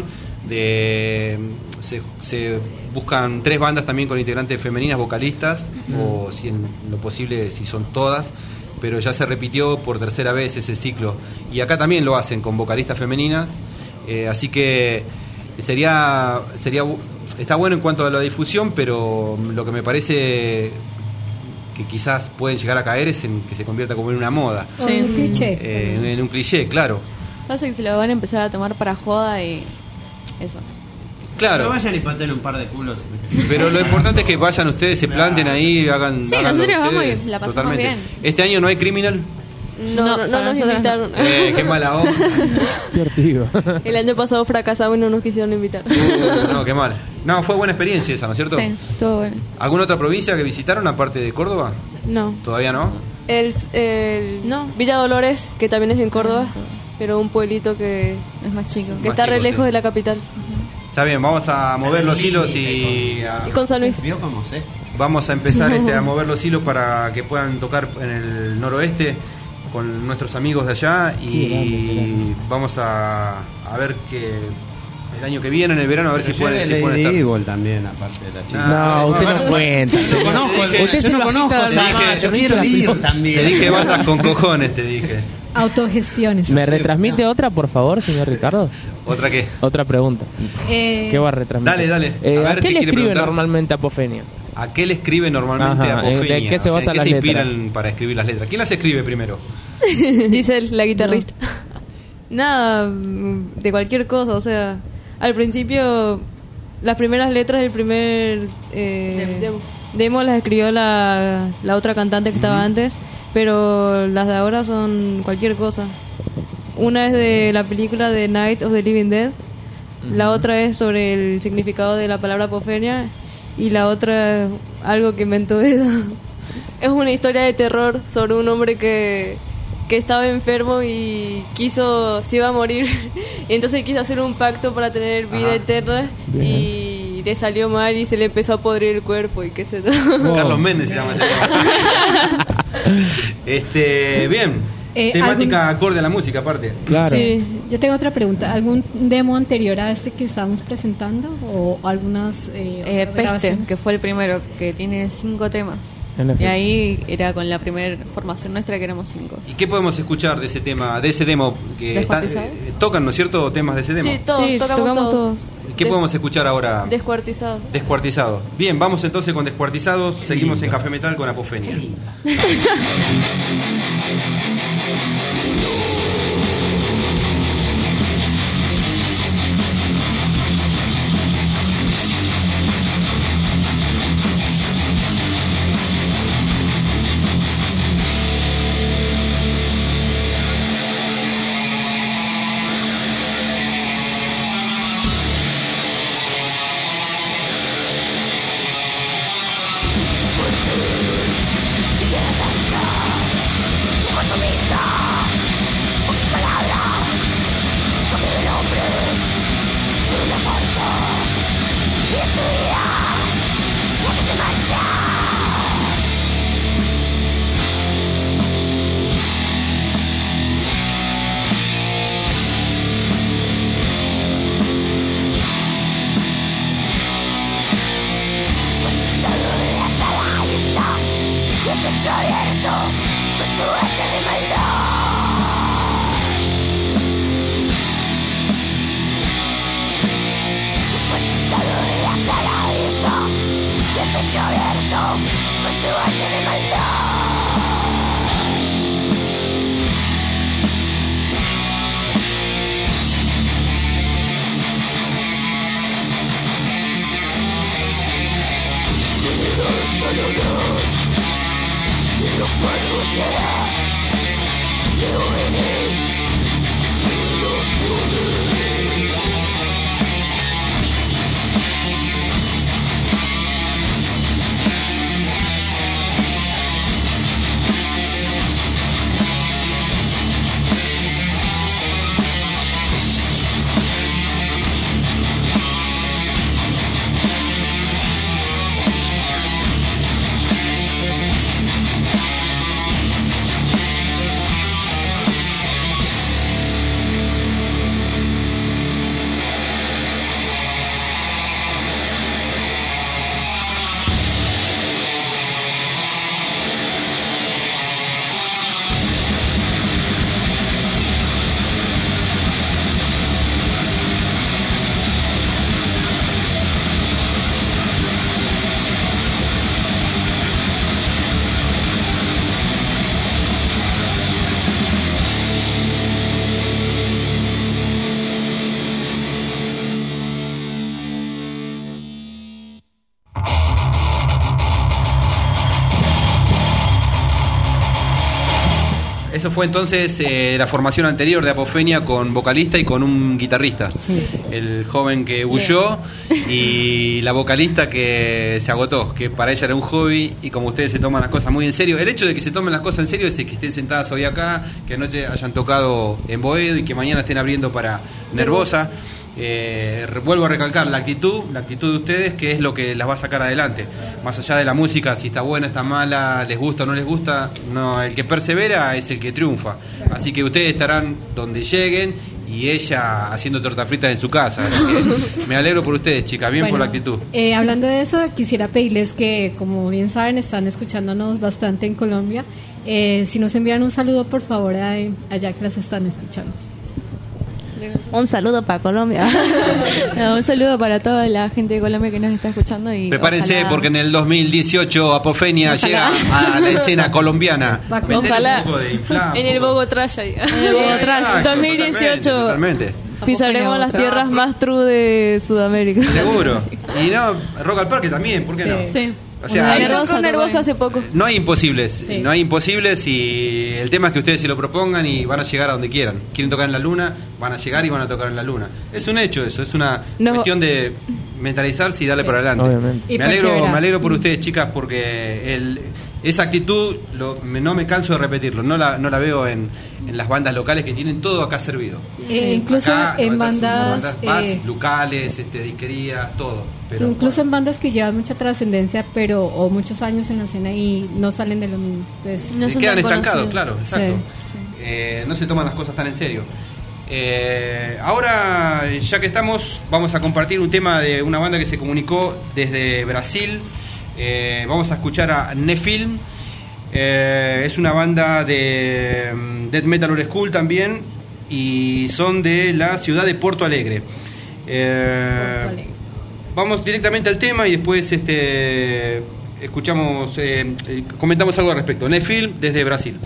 Speaker 7: se buscan 3 bandas también con integrantes femeninas vocalistas, o si en lo posible, si son todas, pero ya se repitió por tercera vez ese ciclo. Y acá también lo hacen con vocalistas femeninas, así que está bueno en cuanto a la difusión, pero lo que me parece que quizás pueden llegar a caer es en que se convierta como en una moda.
Speaker 6: Sí. Un cliché.
Speaker 7: En un cliché, claro.
Speaker 10: Pasa que se lo van a empezar a tomar para joda y eso.
Speaker 7: Claro.
Speaker 9: No vayan y pateen un par de culos.
Speaker 7: Pero lo importante es que vayan ustedes, se planten ahí, hagan.
Speaker 10: Sí,
Speaker 7: háganlo
Speaker 10: nosotros vamos
Speaker 7: ustedes,
Speaker 10: y la pasamos
Speaker 7: totalmente.
Speaker 10: bien.
Speaker 7: Este año no hay Criminal.
Speaker 11: No nos invitaron.
Speaker 7: Qué mala onda.
Speaker 11: El año pasado fracasamos y no nos quisieron invitar.
Speaker 7: No, qué mal. No, fue buena experiencia esa, ¿no es cierto?
Speaker 10: Sí, todo bueno.
Speaker 7: ¿Alguna otra provincia que visitaron aparte de Córdoba?
Speaker 11: No.
Speaker 7: ¿Todavía no?
Speaker 11: Villa Dolores, que también es en Córdoba, pero un pueblito que
Speaker 10: es más chico.
Speaker 11: Que está re lejos de la capital.
Speaker 7: Está bien, vamos a mover los hilos
Speaker 11: Y con San Luis.
Speaker 7: Vamos a empezar a mover los hilos para que puedan tocar en el noroeste con nuestros amigos de allá y vamos a ver que el año que viene, en el verano, a ver si pueden estar.
Speaker 9: Igual también, aparte de la chica.
Speaker 8: No, usted no cuenta.
Speaker 9: Yo conozco,
Speaker 8: usted se lo conozco.
Speaker 9: Yo quiero ir también.
Speaker 7: Te dije bandas con cojones, te dije.
Speaker 6: Autogestiones.
Speaker 8: ¿Me retransmite otra, por favor, señor Ricardo?
Speaker 7: ¿Otra qué?
Speaker 8: Otra pregunta. ¿Qué va a retransmitir?
Speaker 7: Dale.
Speaker 8: ¿A qué le escribe normalmente Apofenia?
Speaker 7: ¿A qué le escribe normalmente Apofenia?
Speaker 8: ¿De qué se basan
Speaker 7: ¿en qué
Speaker 8: las
Speaker 7: se
Speaker 8: letras?
Speaker 7: inspiran para escribir las letras? ¿Quién las escribe primero?
Speaker 11: Dice la guitarrista. Nada, de cualquier cosa, o sea, al principio las primeras letras del primer demos las escribió la otra cantante que estaba antes, pero las de ahora son cualquier cosa. Una es de la película de Night of the Living Dead, la otra es sobre el significado de la palabra apofenia y la otra es algo que inventó Eda. Es una historia de terror sobre un hombre que estaba enfermo y se iba a morir, y entonces quiso hacer un pacto para tener vida eterna. Bien. Y le salió mal y se le empezó a podrir el cuerpo y qué sé yo.
Speaker 7: Wow. Carlos Méndez se llama bien. Temática acorde a la música, aparte.
Speaker 6: Claro. Sí. Yo tengo otra pregunta. ¿Algún demo anterior a este que estábamos presentando? ¿O algunas
Speaker 10: Peste, que fue el primero, que tiene 5 temas. Y ahí era con la primera formación nuestra, que éramos 5.
Speaker 7: ¿Y qué podemos escuchar de ese tema, de ese demo? Que tocan, ¿no es cierto?, temas de ese demo.
Speaker 11: Sí, tocamos todos.
Speaker 7: ¿Qué podemos escuchar ahora?
Speaker 11: Descuartizado.
Speaker 7: Descuartizado. Bien, vamos entonces con Descuartizados. Seguimos en Café Metal con Apofenia. Eso fue entonces la formación anterior de Apofenia, con vocalista y con un guitarrista. Sí. El joven que huyó y la vocalista que se agotó, que para ella era un hobby, y como ustedes se toman las cosas muy en serio, el hecho de que se tomen las cosas en serio es que estén sentadas hoy acá, que anoche hayan tocado en Boedo y que mañana estén abriendo para Nervosa. Vuelvo a recalcar la actitud de ustedes, que es lo que las va a sacar adelante, más allá de la música, si está buena, está mala, les gusta o no les gusta, no, el que persevera es el que triunfa. Así que ustedes estarán donde lleguen y ella haciendo torta frita en su casa. Así que me alegro por ustedes, chicas, bien, bueno, por la actitud.
Speaker 6: Hablando de eso, quisiera pedirles que, como bien saben, están escuchándonos bastante en Colombia, si nos envían un saludo, por favor, allá que las están escuchando.
Speaker 10: Un saludo para Colombia. No, un saludo para toda la gente de Colombia que nos está escuchando. Y
Speaker 7: prepárense, ojalá, porque en el 2018 Apofenia llega a la escena colombiana.
Speaker 11: Ojalá en el Bogotrash. En el Bogotrash 2018
Speaker 7: totalmente.
Speaker 11: Pisaremos las tierras más true de Sudamérica.
Speaker 7: Seguro. Y no, Rock al Parque también, ¿por qué no?
Speaker 10: Sí.
Speaker 7: O sea,
Speaker 11: Nervosa hace poco.
Speaker 7: no hay imposibles,
Speaker 6: Sí.
Speaker 7: no hay imposibles y el tema es que ustedes se lo propongan y van a llegar a donde quieran. Quieren tocar en la luna, van a llegar y van a tocar en la luna. Es un hecho eso, es una cuestión de mentalizarse y darle para adelante.
Speaker 14: Obviamente.
Speaker 6: Y
Speaker 7: Me alegro por ustedes, chicas, porque esa actitud no me canso de repetirlo. No la veo en las bandas locales que tienen todo acá servido.
Speaker 6: Incluso
Speaker 7: Acá,
Speaker 6: en
Speaker 7: bandas
Speaker 6: bandas
Speaker 7: más locales, disquerías, todo. Pero
Speaker 6: incluso en bandas que llevan mucha trascendencia, pero o muchos años en la escena y no salen de lo mismo. Entonces,
Speaker 7: se quedan estancados, claro, exacto.
Speaker 6: Sí.
Speaker 7: No se toman las cosas tan en serio. Ahora, ya que estamos, vamos a compartir un tema de una banda que se comunicó desde Brasil. Vamos a escuchar a Nephilim. Es una banda de death metal old school también y son de la ciudad de Porto Alegre. Vamos directamente al tema y después escuchamos, comentamos algo al respecto. Nephilim desde Brasil.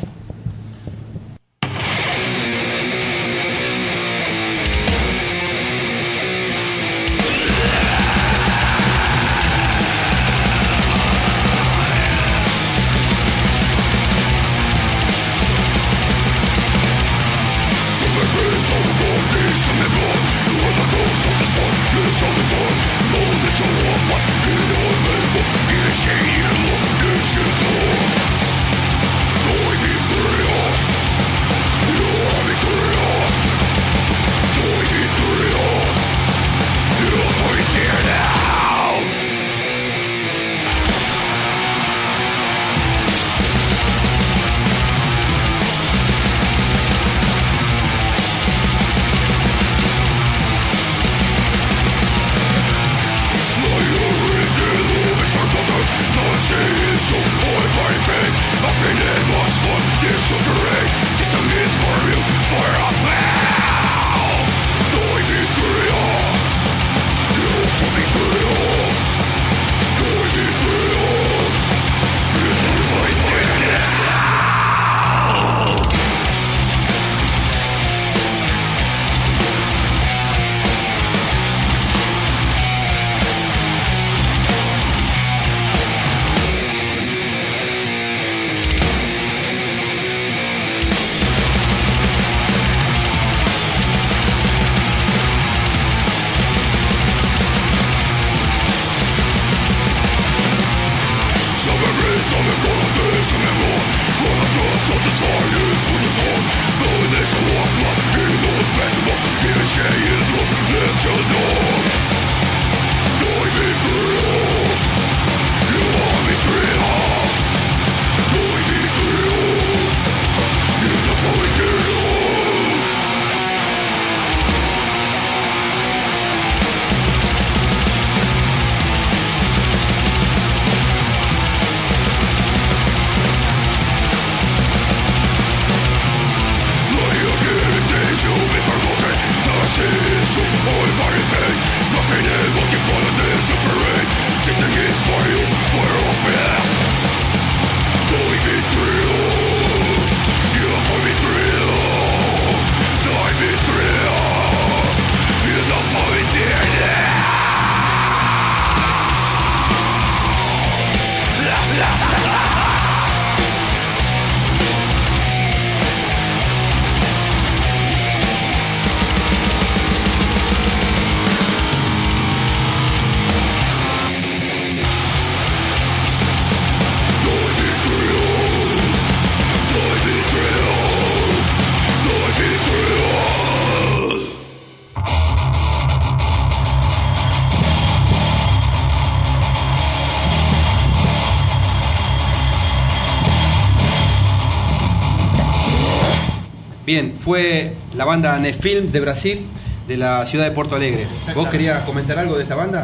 Speaker 7: Bien, fue la banda Nephilim de Brasil, de la ciudad de Porto Alegre. ¿Vos querías comentar algo de esta banda?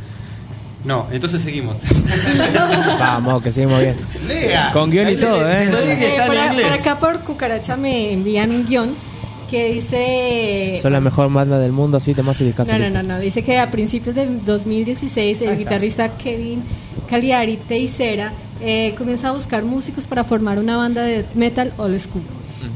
Speaker 7: No, entonces seguimos.
Speaker 14: Vamos, que seguimos bien.
Speaker 9: Lea.
Speaker 14: Con guión y todo,
Speaker 6: Para acá por Cucaracha me envían un guión que dice...
Speaker 14: Son la mejor banda del mundo, así te más y caso.
Speaker 6: No. Dice que a principios de 2016 el guitarrista Kevin Cagliari Teixeira comienza a buscar músicos para formar una banda de metal old school.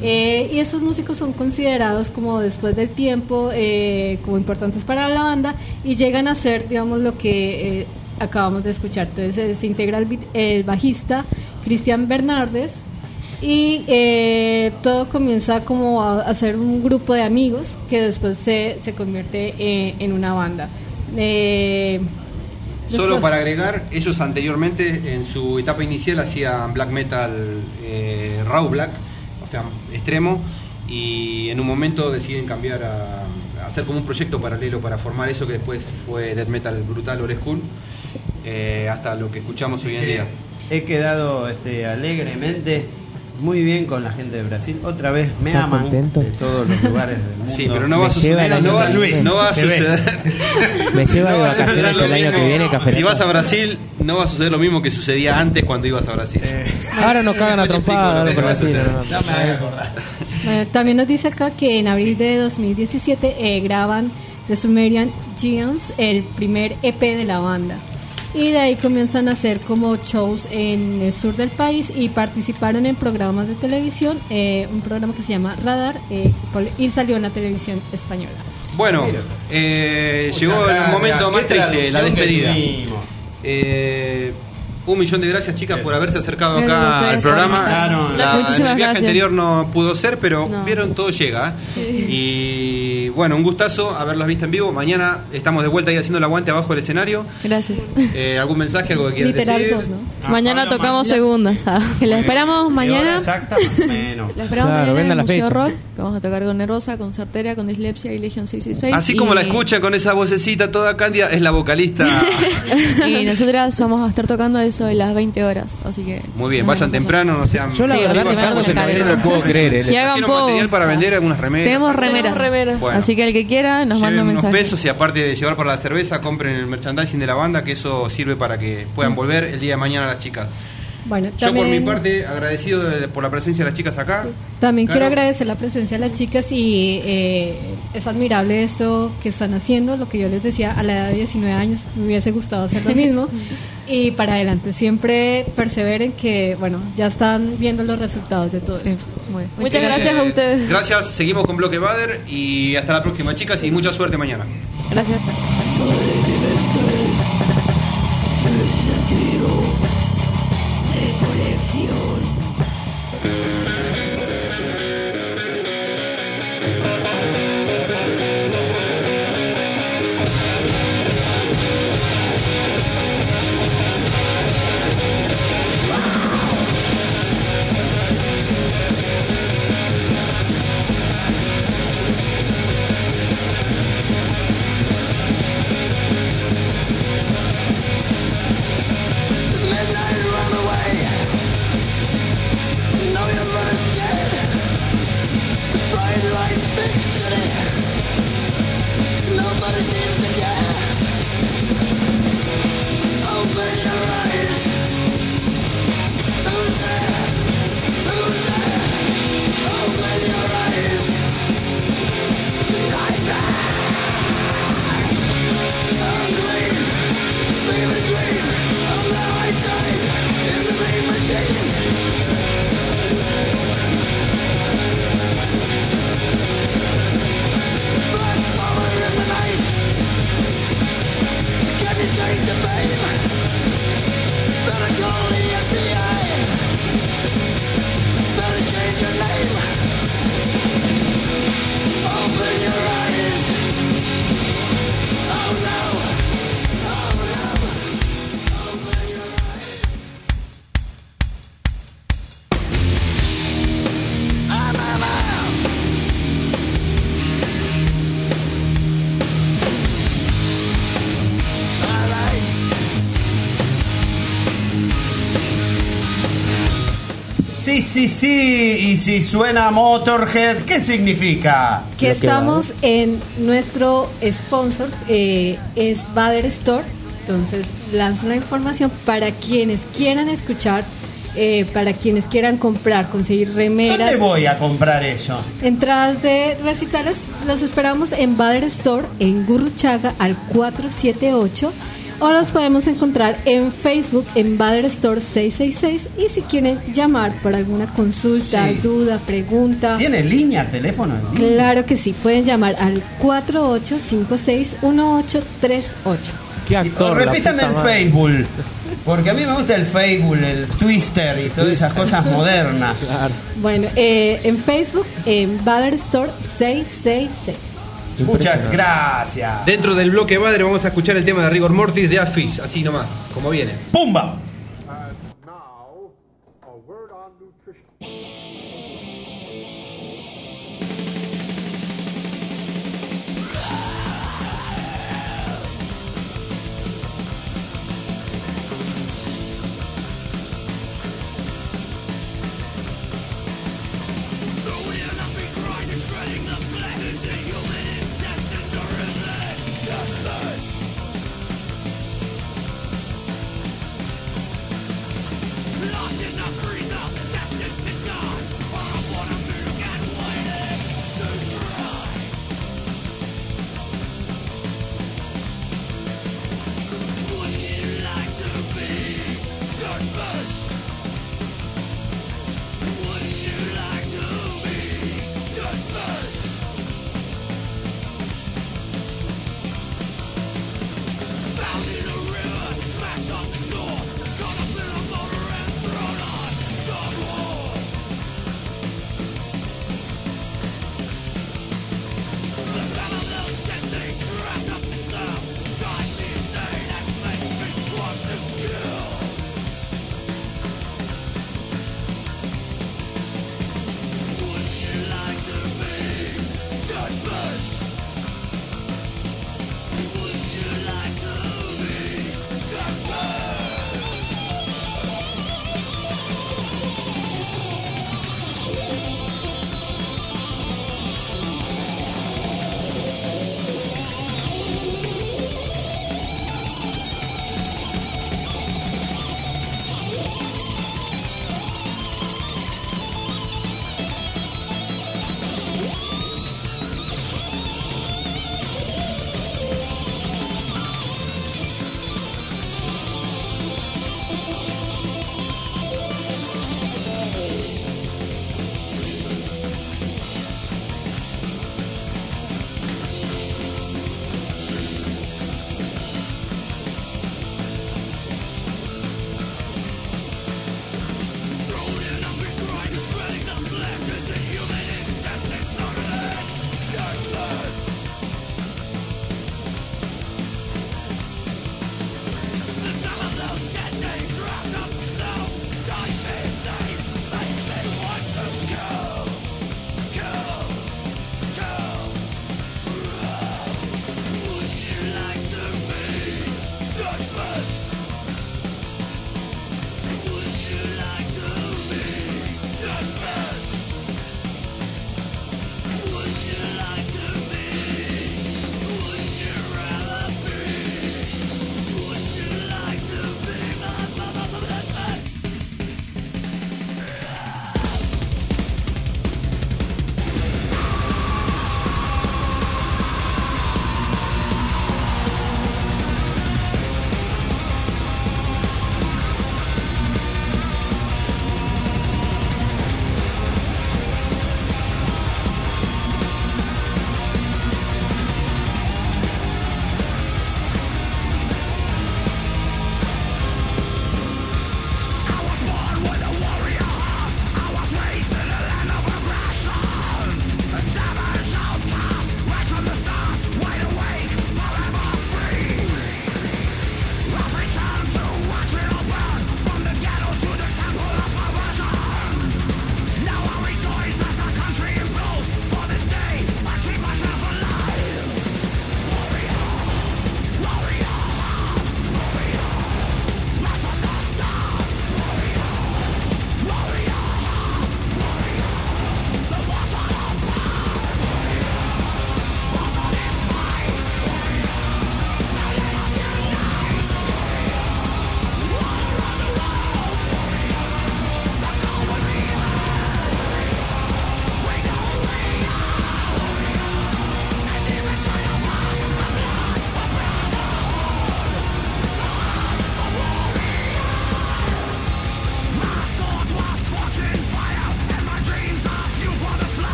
Speaker 6: Y estos músicos son considerados como después del tiempo como importantes para la banda y llegan a ser, digamos, lo que acabamos de escuchar. Entonces se integra el bajista Cristian Bernardes y todo comienza como a ser un grupo de amigos que después se convierte en una banda.
Speaker 7: Solo para agregar, ellos anteriormente en su etapa inicial hacían black metal raw black, o sea, extremo, y en un momento deciden cambiar a hacer como un proyecto paralelo para formar eso que después fue death metal brutal old school, hasta lo que escuchamos hoy en día.
Speaker 9: He quedado alegremente muy bien con la gente de Brasil. Otra vez me aman
Speaker 14: contento?
Speaker 9: de todos los lugares del mundo.
Speaker 7: Sí, pero no va a suceder. No va a suceder.
Speaker 14: Me lleva de
Speaker 7: No va a
Speaker 14: vacaciones
Speaker 7: suceder
Speaker 14: el
Speaker 7: lo
Speaker 14: año que
Speaker 7: mismo.
Speaker 14: viene, Café
Speaker 7: Si
Speaker 14: Neta.
Speaker 7: vas a Brasil, no va a suceder lo mismo que sucedía antes cuando ibas a Brasil.
Speaker 14: Ahora nos cagan a trompadas,
Speaker 7: Después te
Speaker 14: por
Speaker 7: explico
Speaker 14: así.
Speaker 7: lo que va a suceder.
Speaker 9: No me hagas acordar.
Speaker 6: Bueno, también nos dice acá que en abril de 2017 graban The Sumerian Giants, el primer EP de la banda. Y de ahí comienzan a hacer como shows en el sur del país y participaron en programas de televisión, un programa que se llama Radar, y salió en la televisión española.
Speaker 7: Bueno, llegó el momento más triste, la despedida. 1.000.000 de gracias, chicas, por haberse acercado
Speaker 10: Gracias a
Speaker 7: acá
Speaker 10: ustedes
Speaker 7: al programa.
Speaker 10: por invitarnos.
Speaker 7: En
Speaker 10: Muchísimas
Speaker 7: el viaje
Speaker 10: gracias.
Speaker 7: anterior no pudo ser, pero
Speaker 10: No.
Speaker 7: vieron, todo llega.
Speaker 10: Sí.
Speaker 7: Y bueno, un gustazo haberlas visto en vivo. Mañana estamos de vuelta ahí haciendo el aguante abajo del escenario.
Speaker 10: Gracias.
Speaker 7: ¿Algún mensaje, algo que quieran
Speaker 6: Literal
Speaker 7: decir?
Speaker 6: 2, ¿no?
Speaker 10: Mañana tocamos segundas. Que la esperamos mañana.
Speaker 9: Exacta, más o menos.
Speaker 10: La esperamos
Speaker 14: Claro,
Speaker 10: mañana
Speaker 14: venga
Speaker 10: en
Speaker 14: la
Speaker 10: el Museo
Speaker 14: fecha.
Speaker 10: Rock. Que vamos a tocar con Nervosa, con Sarteria, con Dislexia y Legion 666.
Speaker 7: Así como la escuchan con esa vocecita toda cándida, es la vocalista.
Speaker 10: Y nosotras vamos a estar tocando eso de las 20 horas. Así que.
Speaker 7: Muy bien,
Speaker 10: nos
Speaker 7: vayan
Speaker 10: vemos allá.
Speaker 7: temprano, no sean.
Speaker 14: Yo la
Speaker 10: Sí,
Speaker 14: verdad,
Speaker 10: sí,
Speaker 14: Ricardo,
Speaker 10: sí,
Speaker 14: no
Speaker 10: sí,
Speaker 14: lo puedo creer.
Speaker 10: Y hagan
Speaker 7: Tienen
Speaker 10: poco.
Speaker 7: material para vender, algunas remeras.
Speaker 10: Tenemos remeras.
Speaker 7: Bueno.
Speaker 10: Así que el que quiera nos manda un
Speaker 7: Lleven unos
Speaker 10: mensaje.
Speaker 7: pesos y aparte de llevar para la cerveza, compren el merchandising de la banda, que eso sirve para que puedan volver el día de mañana las chicas.
Speaker 6: Bueno,
Speaker 7: Yo por mi
Speaker 6: también,
Speaker 7: parte agradecido por la presencia de las chicas acá.
Speaker 6: también quiero
Speaker 7: Claro.
Speaker 6: agradecer la presencia de las chicas y es admirable esto que están haciendo, lo que yo les decía, a la edad de 19 años me hubiese gustado hacer lo mismo y para adelante, siempre perseveren que, bueno, ya están viendo los resultados de todo esto.
Speaker 11: Muchas gracias a ustedes.
Speaker 7: Gracias, seguimos con Bloque Bader y hasta la próxima, chicas, y mucha suerte mañana.
Speaker 10: Gracias.
Speaker 9: Sí, y si suena Motorhead, ¿qué significa?
Speaker 6: Que estamos en nuestro sponsor, es Bader Store. Entonces lanzo la información para quienes quieran escuchar, para quienes quieran comprar, conseguir remeras.
Speaker 9: ¿Dónde voy a comprar eso?
Speaker 6: Entradas de recitales, los esperamos en Bader Store, en Gurruchaga al 478. O los podemos encontrar en Facebook en Bader Store 666. Y si quieren llamar para alguna consulta, duda, pregunta.
Speaker 9: ¿Tiene línea, teléfono?
Speaker 6: Claro que sí, pueden llamar al 4856-1838.
Speaker 14: Qué actor.
Speaker 9: Repítame el Facebook. Porque a mí me gusta el Facebook, el Twister y todas esas cosas modernas.
Speaker 14: Claro.
Speaker 6: Bueno, en Facebook, en Bader Store 666.
Speaker 9: Muchas gracias.
Speaker 7: Dentro del bloque Badre vamos a escuchar el tema de Rigor Mortis de Fish, así nomás, como viene.
Speaker 9: ¡Pumba!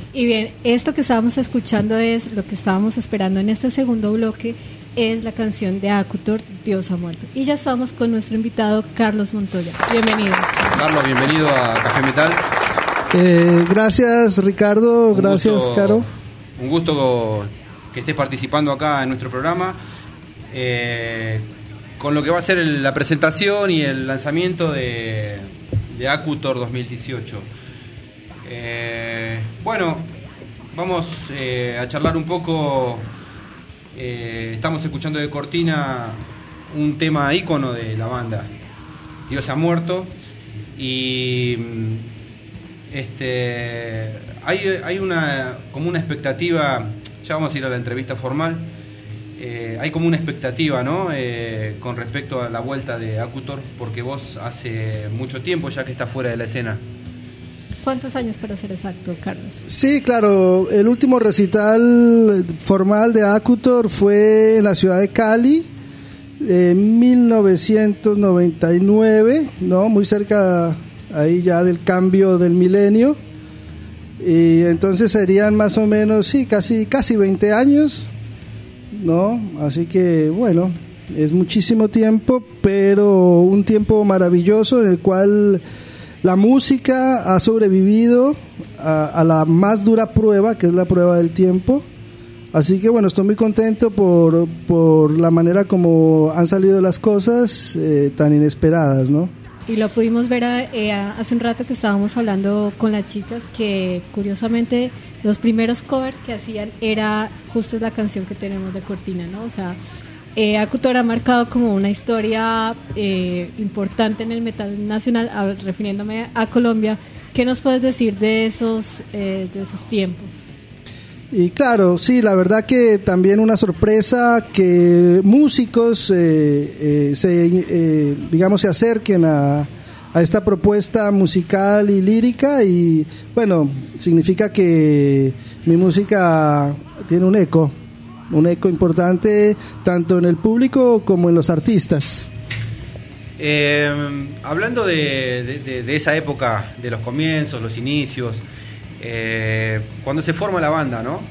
Speaker 6: Y bien, esto que estábamos escuchando es lo que estábamos esperando en este segundo bloque, es la canción de Acutor, Dios ha muerto. Y ya estamos con nuestro invitado Carlos Montoya. Bienvenido.
Speaker 7: Carlos, bienvenido a Café Metal.
Speaker 15: Gracias Ricardo, gracias Caro.
Speaker 7: Un gusto que estés participando acá en nuestro programa. Con lo que va a ser la presentación y el lanzamiento de Acutor 2018. Bueno, vamos a charlar un poco. Estamos escuchando de cortina un tema ícono de la banda, Dios ha muerto, y hay como una expectativa. Ya vamos a ir a la entrevista formal. Hay como una expectativa, ¿no? Con respecto a la vuelta de Acutor, porque vos hace mucho tiempo ya que estás fuera de la escena.
Speaker 6: ¿Cuántos años para ser exacto, Carlos?
Speaker 15: Sí, claro, el último recital formal de Acutor fue en la ciudad de Cali, en 1999, ¿no? Muy cerca ahí ya del cambio del milenio. Y entonces serían más o menos, sí, casi 20 años, ¿no? Así que, bueno, es muchísimo tiempo, pero un tiempo maravilloso en el cual la música ha sobrevivido a la más dura prueba, que es la prueba del tiempo. Así que bueno, estoy muy contento por la manera como han salido las cosas tan inesperadas, ¿no?
Speaker 6: Y lo pudimos ver hace un rato que estábamos hablando con las chicas, que curiosamente los primeros covers que hacían era justo la canción que tenemos de cortina, ¿no? O sea, Acutor ha marcado como una historia importante en el metal nacional, refiriéndome a Colombia. ¿Qué nos puedes decir de esos tiempos?
Speaker 15: Y claro, sí, la verdad que también una sorpresa que músicos se acerquen a esta propuesta musical y lírica, y bueno, significa que mi música tiene un eco importante tanto en el público como en los artistas.
Speaker 7: Hablando de esa época, de los comienzos, los inicios, cuando se forma la banda, ¿no?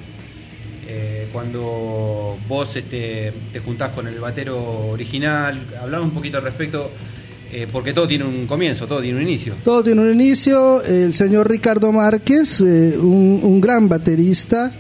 Speaker 7: Cuando vos te juntás con el batero original, hablamos un poquito al respecto, porque todo tiene un comienzo, todo tiene un inicio.
Speaker 15: Todo tiene un inicio. El señor Ricardo Márquez, un gran baterista,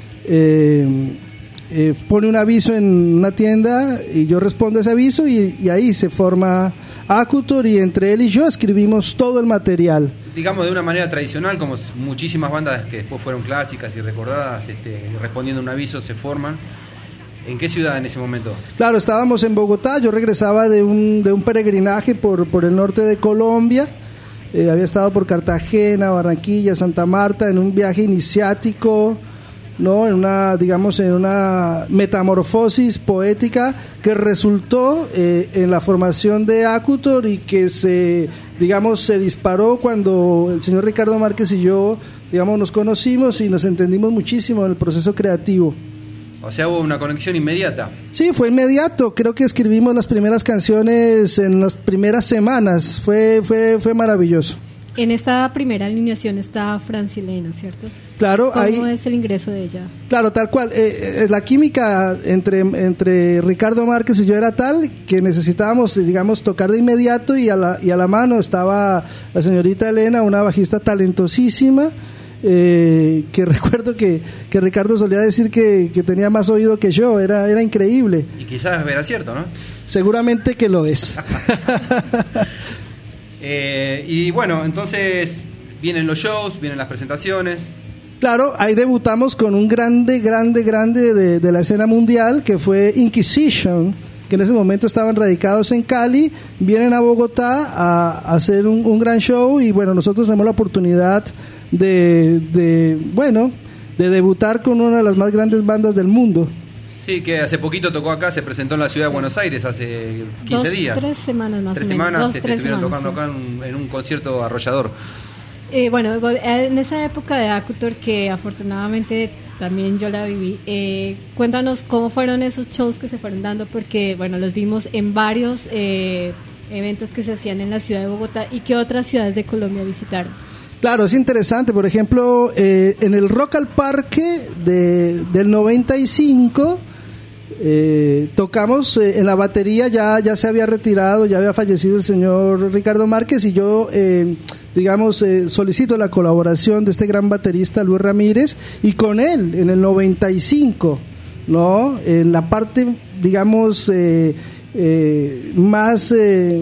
Speaker 15: pone un aviso en una tienda y yo respondo a ese aviso, y ahí se forma Acutor, y entre él y yo escribimos todo el material.
Speaker 7: Digamos de una manera tradicional, como muchísimas bandas que después fueron clásicas y recordadas, respondiendo a un aviso se forman. ¿En qué ciudad en ese momento?
Speaker 15: Claro, estábamos en Bogotá, yo regresaba de un peregrinaje por el norte de Colombia. Había estado por Cartagena, Barranquilla, Santa Marta, en un viaje iniciático, ¿no? En una metamorfosis poética que resultó en la formación de Acutor, y que se disparó cuando el señor Ricardo Márquez y yo, nos conocimos y nos entendimos muchísimo en el proceso creativo.
Speaker 7: O sea, hubo una conexión inmediata.
Speaker 15: Sí, fue inmediato. Creo que escribimos las primeras canciones en las primeras semanas. Fue maravilloso.
Speaker 6: En esta primera alineación está Francilena, ¿cierto?
Speaker 15: Claro,
Speaker 6: ¿Cómo es el ingreso de ella?
Speaker 15: Claro, tal cual. La química entre Ricardo Márquez y yo era tal que necesitábamos, tocar de inmediato, y a la mano estaba la señorita Elena, una bajista talentosísima, que recuerdo que Ricardo solía decir que tenía más oído que yo. Era increíble.
Speaker 7: Y quizás era cierto, ¿no?
Speaker 15: Seguramente que lo es.
Speaker 7: Y bueno, entonces vienen los shows, vienen las presentaciones.
Speaker 15: Claro, ahí debutamos con un grande de la escena mundial, que fue Inquisition, que en ese momento estaban radicados en Cali. Vienen a Bogotá a hacer un gran show, y bueno, nosotros tenemos la oportunidad de debutar con una de las más grandes bandas del mundo.
Speaker 7: Sí, que hace poquito tocó acá, se presentó en la ciudad de Buenos Aires hace 15 días.
Speaker 6: 3 semanas más o menos.
Speaker 7: 3 semanas, estuvieron tocando
Speaker 6: sí,
Speaker 7: acá en un concierto arrollador.
Speaker 6: Bueno, en esa época de Acutor, que afortunadamente también yo la viví, cuéntanos cómo fueron esos shows que se fueron dando, porque bueno, los vimos en varios eventos que se hacían en la ciudad de Bogotá. ¿Y qué otras ciudades de Colombia visitaron?
Speaker 15: Claro, es interesante. Por ejemplo, en el Rock al Parque del 95 tocamos en la batería, ya se había retirado, ya había fallecido el señor Ricardo Márquez, y yo solicito la colaboración de este gran baterista Luis Ramírez, y con él en el 95, ¿no? En la parte, digamos, más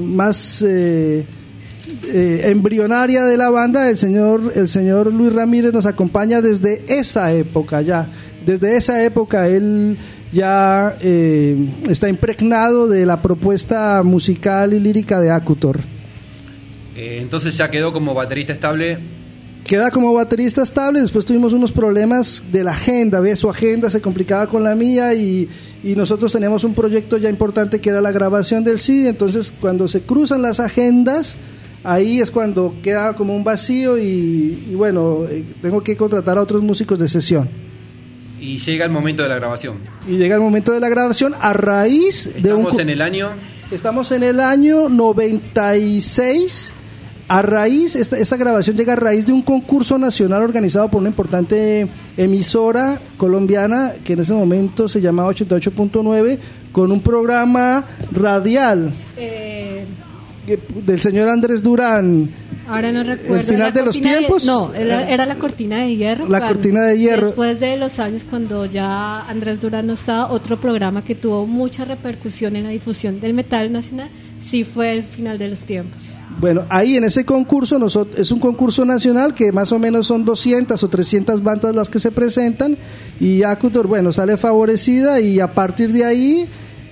Speaker 15: embrionaria de la banda, el señor Luis Ramírez nos acompaña desde esa época ya. Desde esa época él ya está impregnado de la propuesta musical y lírica de Acutor.
Speaker 7: Entonces ya quedó como baterista estable.
Speaker 15: Queda como baterista estable. Después tuvimos unos problemas de la agenda, ¿ves? Su agenda se complicaba con la mía, y nosotros teníamos un proyecto ya importante que era la grabación del CD. Entonces cuando se cruzan las agendas, ahí es cuando queda como un vacío, y bueno, tengo que contratar a otros músicos de sesión.
Speaker 7: Y llega el momento de la grabación.
Speaker 15: Y llega el momento de la grabación a raíz de un... Estamos en el año 96. A raíz, esta grabación llega a raíz de un concurso nacional organizado por una importante emisora colombiana que en ese momento se llamaba 88.9, con un programa radial del señor Andrés Durán.
Speaker 6: Ahora no recuerdo.
Speaker 15: ¿El final de los tiempos?
Speaker 6: Era la cortina de hierro.
Speaker 15: La cortina de hierro.
Speaker 6: Después de los años, cuando ya Andrés Durán no estaba, otro programa que tuvo mucha repercusión en la difusión del metal nacional, sí fue el final de los tiempos.
Speaker 15: Bueno, ahí en ese concurso, es un concurso nacional que más o menos son 200 o 300 bandas las que se presentan, y Acutor, bueno, sale favorecida, y a partir de ahí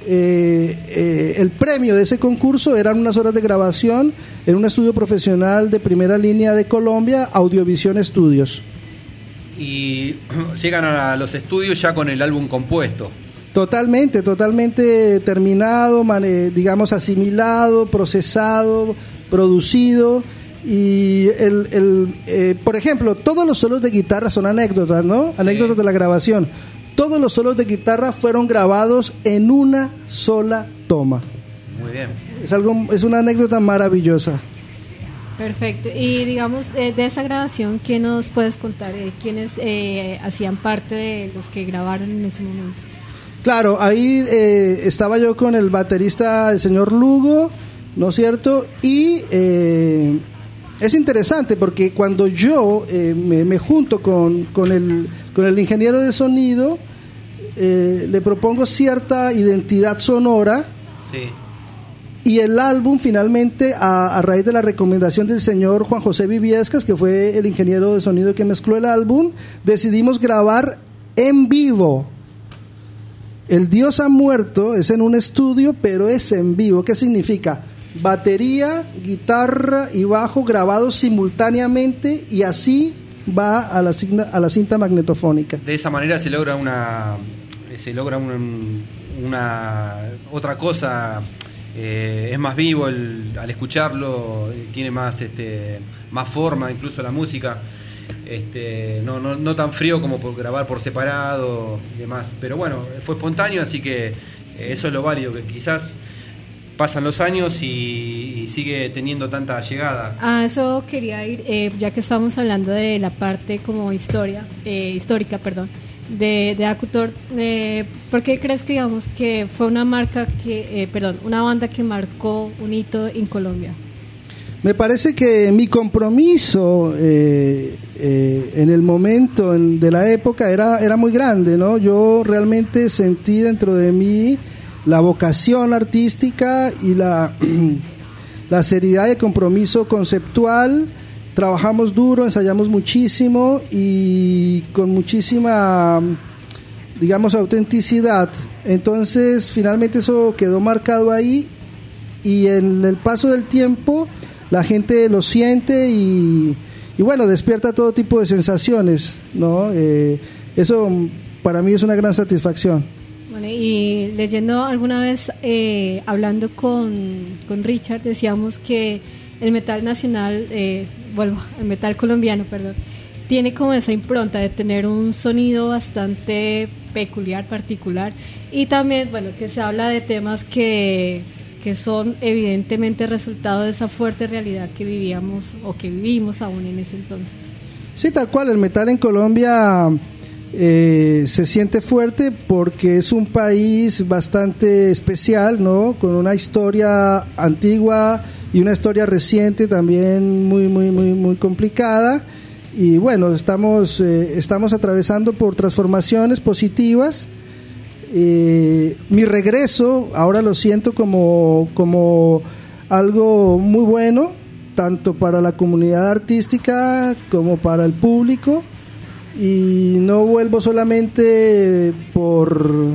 Speaker 15: el premio de ese concurso eran unas horas de grabación en un estudio profesional de primera línea de Colombia, Audiovisión Estudios.
Speaker 7: Y llegan a los estudios ya con el álbum compuesto.
Speaker 15: Totalmente terminado, digamos asimilado, procesado, producido. Y por ejemplo, todos los solos de guitarra son anécdotas, ¿no? Anécdotas de la grabación. Todos los solos de guitarra fueron grabados en una sola toma.
Speaker 7: Muy bien.
Speaker 15: Es una anécdota maravillosa.
Speaker 6: Perfecto. Y digamos, de esa grabación, ¿qué nos puedes contar? ¿Quiénes hacían parte de los que grabaron en ese momento?
Speaker 15: Claro, ahí estaba yo con el baterista, el señor Lugo, ¿no es cierto? Y es interesante porque cuando yo me junto con el ingeniero de sonido, le propongo cierta identidad sonora.
Speaker 7: Sí.
Speaker 15: Y el álbum finalmente, a raíz de la recomendación del señor Juan José Viviescas, que fue el ingeniero de sonido que mezcló el álbum, decidimos grabar en vivo. El Dios ha muerto es en un estudio, pero es en vivo. ¿Qué significa? Batería, guitarra y bajo grabados simultáneamente, y así va a la cinta magnetofónica.
Speaker 7: De esa manera se logra una otra cosa. Es más vivo al escucharlo, tiene más forma, incluso la música. No tan frío como por grabar por separado y demás, pero bueno, fue espontáneo, así que eso es lo válido, que quizás pasan los años y sigue teniendo tanta llegada.
Speaker 6: A eso quería ir, ya que estamos hablando de la parte como histórica, de Acutor. ¿Por qué crees que digamos que fue una banda que marcó un hito en Colombia?
Speaker 15: Me parece que mi compromiso en el momento de la época era muy grande, ¿no? Yo realmente sentí dentro de mí la vocación artística y la seriedad y el compromiso conceptual. Trabajamos duro, ensayamos muchísimo y con muchísima, digamos, autenticidad. Entonces, finalmente eso quedó marcado ahí, y en el paso del tiempo la gente lo siente y bueno, despierta todo tipo de sensaciones, ¿no? Eso para mí es una gran satisfacción.
Speaker 6: Bueno, y leyendo alguna vez, hablando con Richard, decíamos que el metal nacional, el metal colombiano, tiene como esa impronta de tener un sonido bastante peculiar, particular, y también, bueno, que se habla de temas que que son evidentemente resultado de esa fuerte realidad que vivíamos o que vivimos aún en ese entonces.
Speaker 15: Sí, tal cual, el metal en Colombia se siente fuerte porque es un país bastante especial, ¿no? Con una historia antigua y una historia reciente también muy complicada. Y bueno, estamos atravesando por transformaciones positivas. Mi regreso ahora lo siento como algo muy bueno, tanto para la comunidad artística como para el público, y no vuelvo solamente por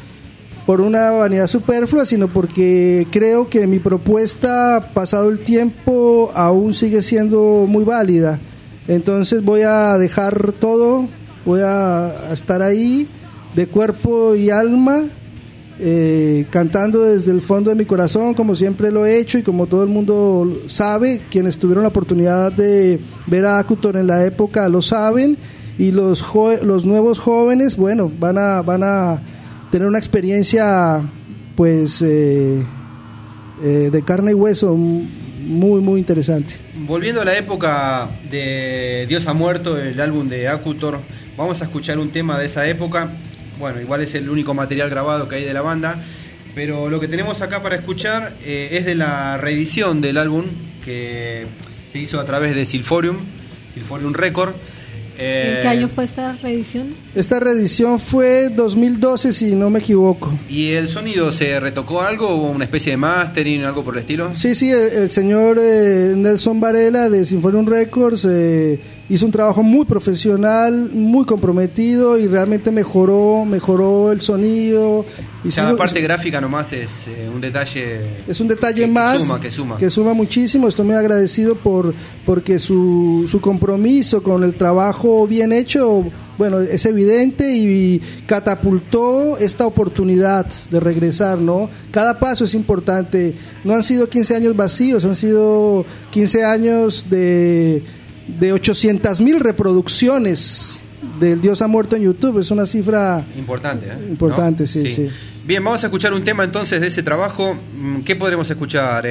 Speaker 15: una vanidad superflua, sino porque creo que mi propuesta, pasado el tiempo, aún sigue siendo muy válida. Entonces voy a dejar todo, voy a estar ahí de cuerpo y alma, cantando desde el fondo de mi corazón, como siempre lo he hecho y como todo el mundo sabe. Quienes tuvieron la oportunidad de ver a Acutor en la época lo saben, y los nuevos jóvenes, bueno, van a tener una experiencia pues de carne y hueso muy interesante.
Speaker 7: Volviendo a la época de Dios ha muerto, el álbum de Acutor, vamos a escuchar un tema de esa época. Bueno, igual es el único material grabado que hay de la banda, pero lo que tenemos acá para escuchar es de la reedición del álbum que se hizo a través de Silforium Record.
Speaker 6: ¿En qué año fue esta reedición?
Speaker 15: Esta reedición fue 2012, si no me equivoco.
Speaker 7: ¿Y el sonido se retocó algo? ¿Hubo una especie de mastering, algo por el estilo?
Speaker 15: Sí, el señor Nelson Varela de Silforium Records hizo un trabajo muy profesional, muy comprometido, y realmente mejoró el sonido.
Speaker 7: O sea, la parte gráfica nomás es un detalle.
Speaker 15: Es un detalle más que suma muchísimo. Estoy muy agradecido porque su compromiso con el trabajo bien hecho, bueno, es evidente, y catapultó esta oportunidad de regresar, ¿no? Cada paso es importante. No han sido 15 años vacíos, han sido 15 años de 800,000 reproducciones del Dios ha muerto en YouTube. Es una cifra
Speaker 7: importante,
Speaker 15: importante, ¿no? Sí.
Speaker 7: Bien, vamos a escuchar un tema entonces de ese trabajo. ¿Qué podremos escuchar?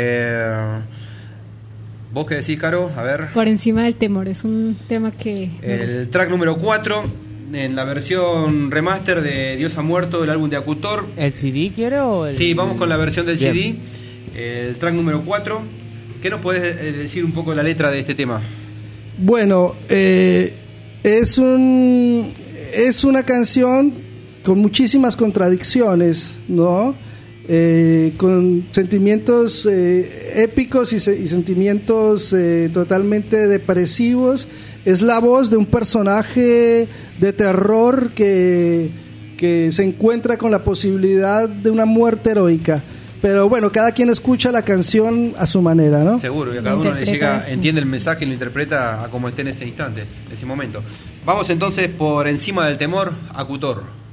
Speaker 7: ¿Vos qué decís, Caro? A ver.
Speaker 6: Por encima del temor, es un tema que...
Speaker 7: El track número 4, en la versión remaster de Dios ha muerto, el álbum de Acutor.
Speaker 14: ¿El CD quiero?
Speaker 7: Sí, vamos con la versión del
Speaker 14: Bien.
Speaker 7: CD. El track número 4. ¿Qué nos podés decir un poco la letra de este tema?
Speaker 15: Bueno, es una canción con muchísimas contradicciones, ¿no? Con sentimientos épicos y sentimientos totalmente depresivos. Es la voz de un personaje de terror que se encuentra con la posibilidad de una muerte heroica. Pero bueno, cada quien escucha la canción a su manera, ¿no?
Speaker 7: Seguro, y a cada uno le llega, entiende el mensaje y lo interpreta a como esté en ese instante, en ese momento. Vamos entonces por encima del temor, Acutor.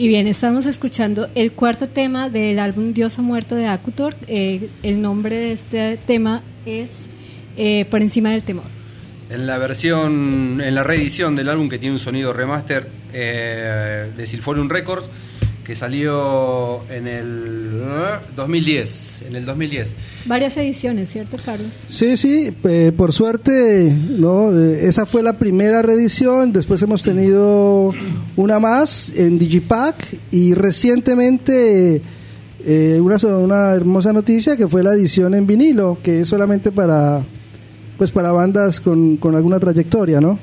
Speaker 6: Y bien, estamos escuchando el cuarto tema del álbum Dios ha muerto de Acutor. El nombre de este tema es Por encima del temor.
Speaker 7: En la reedición del álbum, que tiene un sonido remaster de Silforium Records, que salió en el 2010.
Speaker 6: Varias ediciones, ¿cierto, Carlos?
Speaker 15: Sí, por suerte, ¿no? Esa fue la primera reedición. Después hemos tenido una más en Digipack y recientemente una hermosa noticia, que fue la edición en vinilo, que es solamente para bandas con alguna trayectoria, ¿no?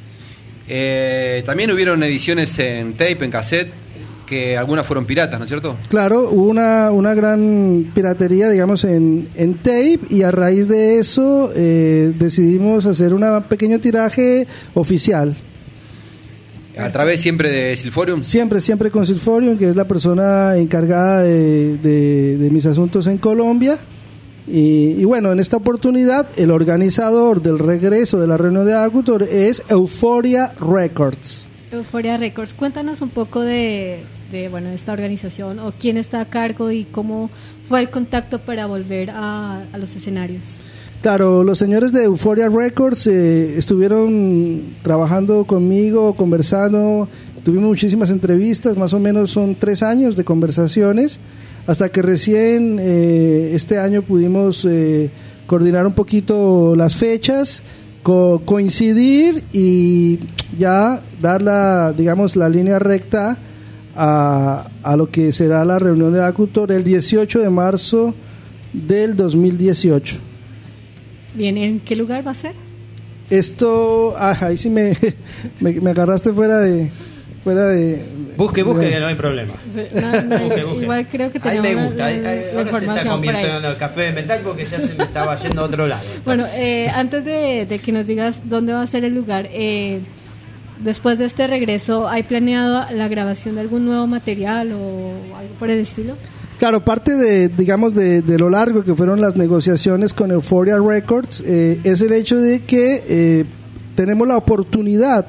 Speaker 7: También hubieron ediciones en tape, en cassette, que algunas fueron piratas, ¿no es cierto?
Speaker 15: Claro, hubo una gran piratería, digamos, en tape, y a raíz de eso decidimos hacer un pequeño tiraje oficial.
Speaker 7: ¿A través siempre de Silforium?
Speaker 15: Siempre con Silforium, que es la persona encargada de mis asuntos en Colombia. Y bueno, en esta oportunidad el organizador del regreso de la reunión de Acutor es Euphoria Records.
Speaker 6: Euphoria Records, cuéntanos un poco de esta organización, o quién está a cargo y cómo fue el contacto para volver a los escenarios.
Speaker 15: Claro, los señores de Euphoria Records estuvieron trabajando conmigo, conversando, tuvimos muchísimas entrevistas, más o menos son 3 años de conversaciones, hasta que recién este año pudimos coordinar un poquito las fechas, coincidir y ya dar la línea recta a lo que será la reunión de Acutor el 18 de marzo del 2018.
Speaker 6: Bien, ¿en qué lugar va a ser?
Speaker 15: Esto, ahí sí me agarraste fuera de...
Speaker 9: Busque, que no hay problema.
Speaker 6: Sí, busque. Igual creo que tenemos
Speaker 9: ahí me gusta,
Speaker 6: ahora
Speaker 9: se está convirtiendo en el café mental, porque ya se me estaba yendo a otro lado.
Speaker 6: Bueno, antes de que nos digas dónde va a ser el lugar, después de este regreso, ¿hay planeado la grabación de algún nuevo material o algo por el estilo?
Speaker 15: Claro, parte de lo largo que fueron las negociaciones con Euphoria Records es el hecho de que tenemos la oportunidad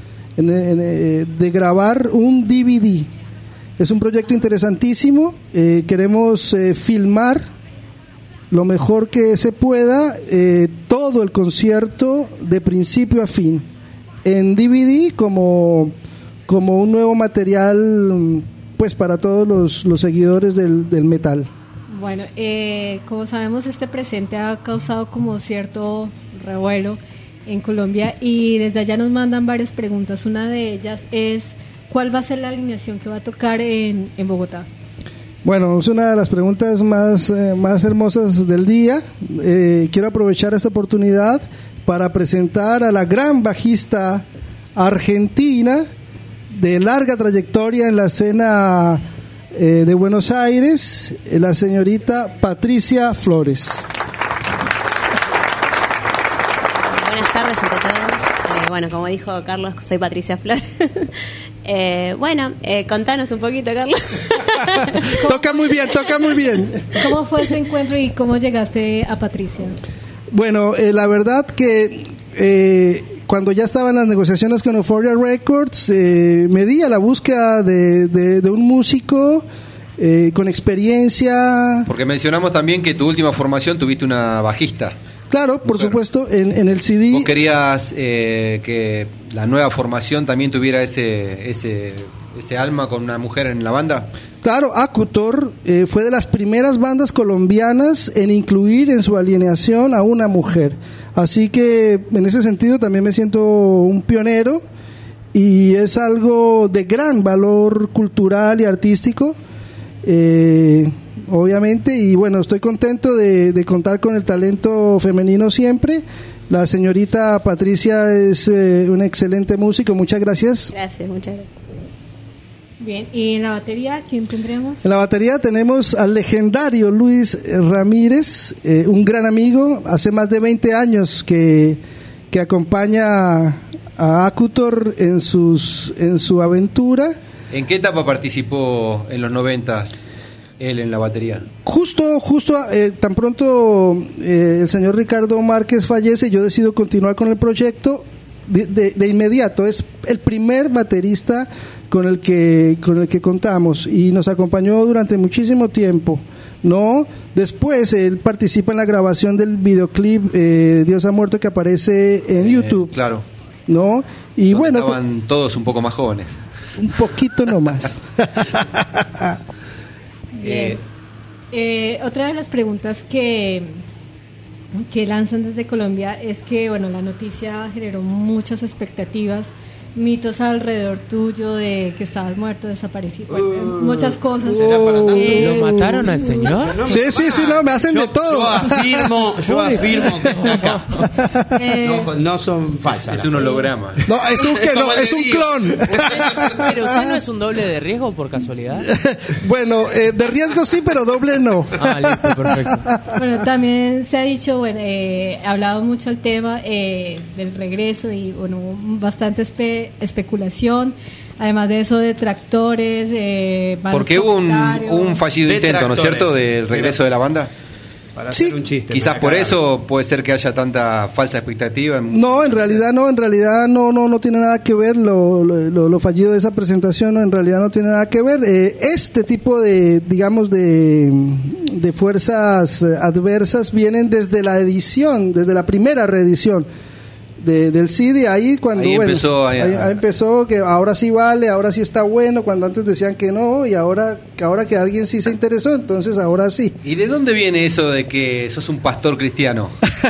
Speaker 15: de grabar un DVD. Es un proyecto interesantísimo. Queremos filmar lo mejor que se pueda todo el concierto de principio a fin en DVD como un nuevo material, pues, para todos los seguidores del metal.
Speaker 6: Bueno, como sabemos, este presente ha causado como cierto revuelo en Colombia, y desde allá nos mandan varias preguntas. Una de ellas es: ¿cuál va a ser la alineación que va a tocar en Bogotá?
Speaker 15: Bueno, es una de las preguntas más hermosas del día. Quiero aprovechar esta oportunidad para presentar a la gran bajista argentina de larga trayectoria en la escena de Buenos Aires, la señorita Patricia Flores.
Speaker 16: Buenas tardes ante todo. Bueno, como dijo Carlos, soy Patricia Flores. Contanos un poquito, Carlos.
Speaker 15: Toca muy bien.
Speaker 6: ¿Cómo fue ese encuentro y cómo llegaste a Patricia?
Speaker 15: Bueno, la verdad que cuando ya estaban las negociaciones con Euphoria Records, me di a la búsqueda de un músico con experiencia.
Speaker 7: Porque mencionamos también que tu última formación tuviste una bajista.
Speaker 15: Claro, por supuesto, en el CD.
Speaker 7: ¿Vos querías que la nueva formación también tuviera ese alma con una mujer en la banda?
Speaker 15: Claro, Acutor fue de las primeras bandas colombianas en incluir en su alineación a una mujer. Así que en ese sentido también me siento un pionero, y es algo de gran valor cultural y artístico. Obviamente, y bueno, estoy contento de contar con el talento femenino siempre. La señorita Patricia es una excelente músico. Muchas gracias.
Speaker 16: Muchas gracias.
Speaker 6: Bien, ¿y en la batería quién tendremos?
Speaker 15: En la batería tenemos al legendario Luis Ramírez, un gran amigo. Hace más de 20 años que acompaña a Acutor en su aventura.
Speaker 7: ¿En qué etapa participó en los 90s él en la batería?
Speaker 15: Justo tan pronto el señor Ricardo Márquez fallece, yo decido continuar con el proyecto de inmediato. Es el primer baterista con el que contamos y nos acompañó durante muchísimo tiempo, ¿no? Después él participa en la grabación del videoclip Dios ha muerto, que aparece en YouTube.
Speaker 3: Claro.
Speaker 15: ¿No? Y bueno,
Speaker 3: estaban todos un poco más jóvenes.
Speaker 15: Un poquito nomás.
Speaker 6: Bien. Otra de las preguntas que lanzan desde Colombia es que, bueno, la noticia generó muchas expectativas, mitos alrededor tuyo de que estabas muerto, desaparecido, muchas cosas.
Speaker 14: ¿Lo mataron al señor?
Speaker 15: Sí, no, me hacen de todo.
Speaker 9: Yo afirmo que está acá. No son falsas.
Speaker 3: Es un holograma.
Speaker 15: No, es un clon.
Speaker 14: ¿Pero usted no es un doble de riesgo por casualidad?
Speaker 15: Bueno, de riesgo sí, pero doble no.
Speaker 14: Listo, perfecto.
Speaker 6: Bueno, también se ha dicho, bueno, ha hablado mucho el tema del regreso y, bueno, bastante especulación. Además de eso, detractores.
Speaker 3: Porque hubo un fallido intento, ¿no es cierto?, del regreso de la banda.
Speaker 9: Para hacer un chiste.
Speaker 3: Quizás por eso puede ser que haya tanta falsa expectativa.
Speaker 15: No, en realidad no tiene nada que ver lo fallido de esa presentación, no, en realidad no tiene nada que ver. Este tipo de, digamos, de fuerzas adversas vienen desde la edición, desde la primera reedición del CD, ahí cuando
Speaker 3: ahí empezó,
Speaker 15: ahí empezó que ahora sí vale, ahora sí está bueno, cuando antes decían que no, y ahora que alguien sí se interesó, entonces ahora sí.
Speaker 3: ¿Y de dónde viene eso de que sos un pastor cristiano?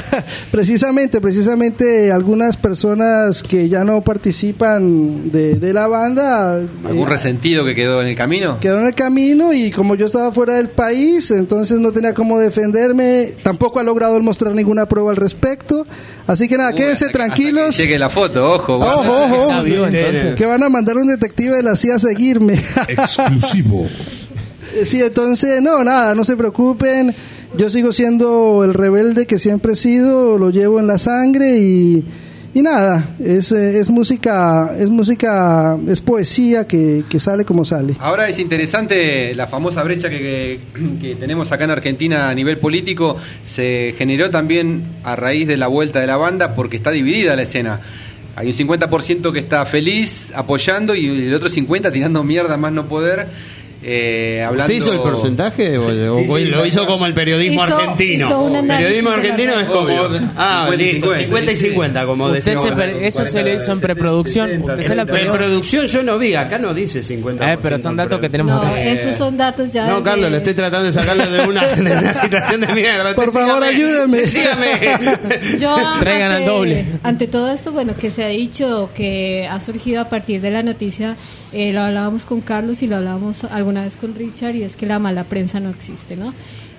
Speaker 15: Precisamente algunas personas que ya no participan de la banda.
Speaker 3: ¿Algún resentido que quedó en el camino?
Speaker 15: Quedó en el camino, y como yo estaba fuera del país, entonces no tenía cómo defenderme, tampoco ha logrado mostrar ninguna prueba al respecto, así que nada, quédense tranquilos.
Speaker 3: Que llegue la foto, ojo.
Speaker 15: Ojo. Que van a mandar un detective de la CIA a seguirme.
Speaker 1: Exclusivo.
Speaker 15: Sí, entonces, no se preocupen. Yo sigo siendo el rebelde que siempre he sido, lo llevo en la sangre y nada, es música, es poesía que sale como sale.
Speaker 3: Ahora es interesante la famosa brecha que tenemos acá en Argentina a nivel político, se generó también a raíz de la vuelta de la banda, porque está dividida la escena. Hay un 50% que está feliz, apoyando, y el otro 50% tirando mierda más no poder. Hablando...
Speaker 9: ¿Usted hizo el porcentaje o lo hizo como el periodismo argentino? El periodismo argentino es como... listo, 50 y 50, como decía.
Speaker 14: Eso se lo hizo en preproducción.
Speaker 9: En preproducción yo no vi, acá no dice 50%.
Speaker 14: Pero son datos que tenemos acá.
Speaker 6: Esos son datos ya...
Speaker 9: No, Carlos, lo estoy tratando de sacarlo de una situación de mierda.
Speaker 15: Por favor, ayúdame.
Speaker 9: Sígame.
Speaker 6: Yo,
Speaker 14: traigan al doble.
Speaker 6: Ante todo esto, bueno, que se ha dicho, que ha surgido a partir de la noticia, lo hablábamos con Carlos y lo hablábamos alguna vez con Richard, y es que la mala prensa no existe, ¿no?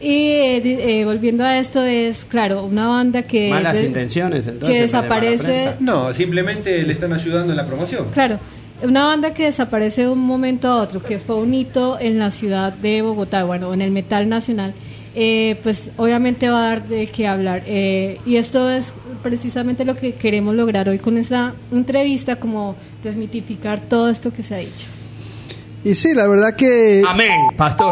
Speaker 6: Y volviendo a esto, es claro, una banda que...
Speaker 9: Malas intenciones, entonces.
Speaker 6: Que desaparece...
Speaker 3: No, simplemente le están ayudando en la promoción.
Speaker 6: Claro, una banda que desaparece de un momento a otro, que fue un hito en la ciudad de Bogotá, bueno, en el metal nacional, pues obviamente va a dar de qué hablar. Y esto es precisamente lo que queremos lograr hoy con esta entrevista, como desmitificar todo esto que se ha dicho.
Speaker 15: Y sí, la verdad que...
Speaker 9: Amén, pastor.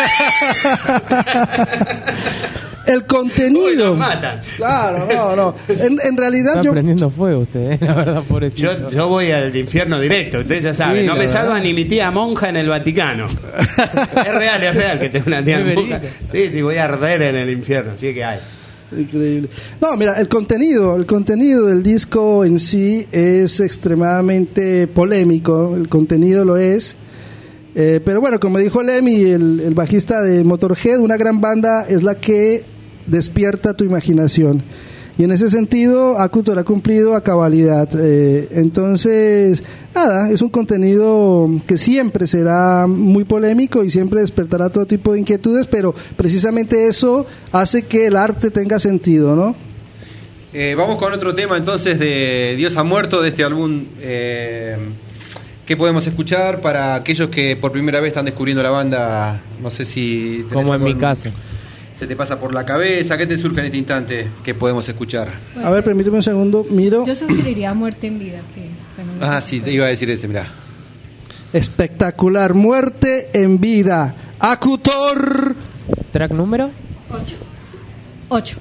Speaker 15: El contenido...
Speaker 9: Uy, nos matan.
Speaker 15: Claro, no. En realidad
Speaker 14: está prendiendo fuego usted, la verdad, pobrecito.
Speaker 9: Yo voy al infierno directo, ustedes ya saben.
Speaker 14: Sí,
Speaker 9: no me
Speaker 14: verdad.
Speaker 9: salva ni mi tía monja en el Vaticano. Es real que tengo una tía monja. Sí, voy a arder en el infierno, sí que hay.
Speaker 15: Increíble. No, mira, el contenido del disco en sí es extremadamente polémico, el contenido lo es. Pero bueno, como dijo Lemmy, el bajista de Motorhead, una gran banda es la que despierta tu imaginación. Y en ese sentido, Acutor ha cumplido a cabalidad. Entonces, nada, es un contenido que siempre será muy polémico y siempre despertará todo tipo de inquietudes, pero precisamente eso hace que el arte tenga sentido, ¿no?
Speaker 3: Vamos con otro tema entonces de Dios ha muerto, de este álbum. ¿Qué podemos escuchar para aquellos que por primera vez están descubriendo la banda? No sé si...
Speaker 14: Como en mi caso.
Speaker 3: ¿Se te pasa por la cabeza? ¿Qué te surge en este instante? ¿Qué podemos escuchar?
Speaker 15: A ver, permíteme un segundo, miro.
Speaker 6: Yo sugeriría Muerte en Vida.
Speaker 3: Sí, te iba a decir ese, mirá.
Speaker 15: Espectacular, Muerte en Vida. Acutor.
Speaker 14: ¿Track número?
Speaker 6: 8.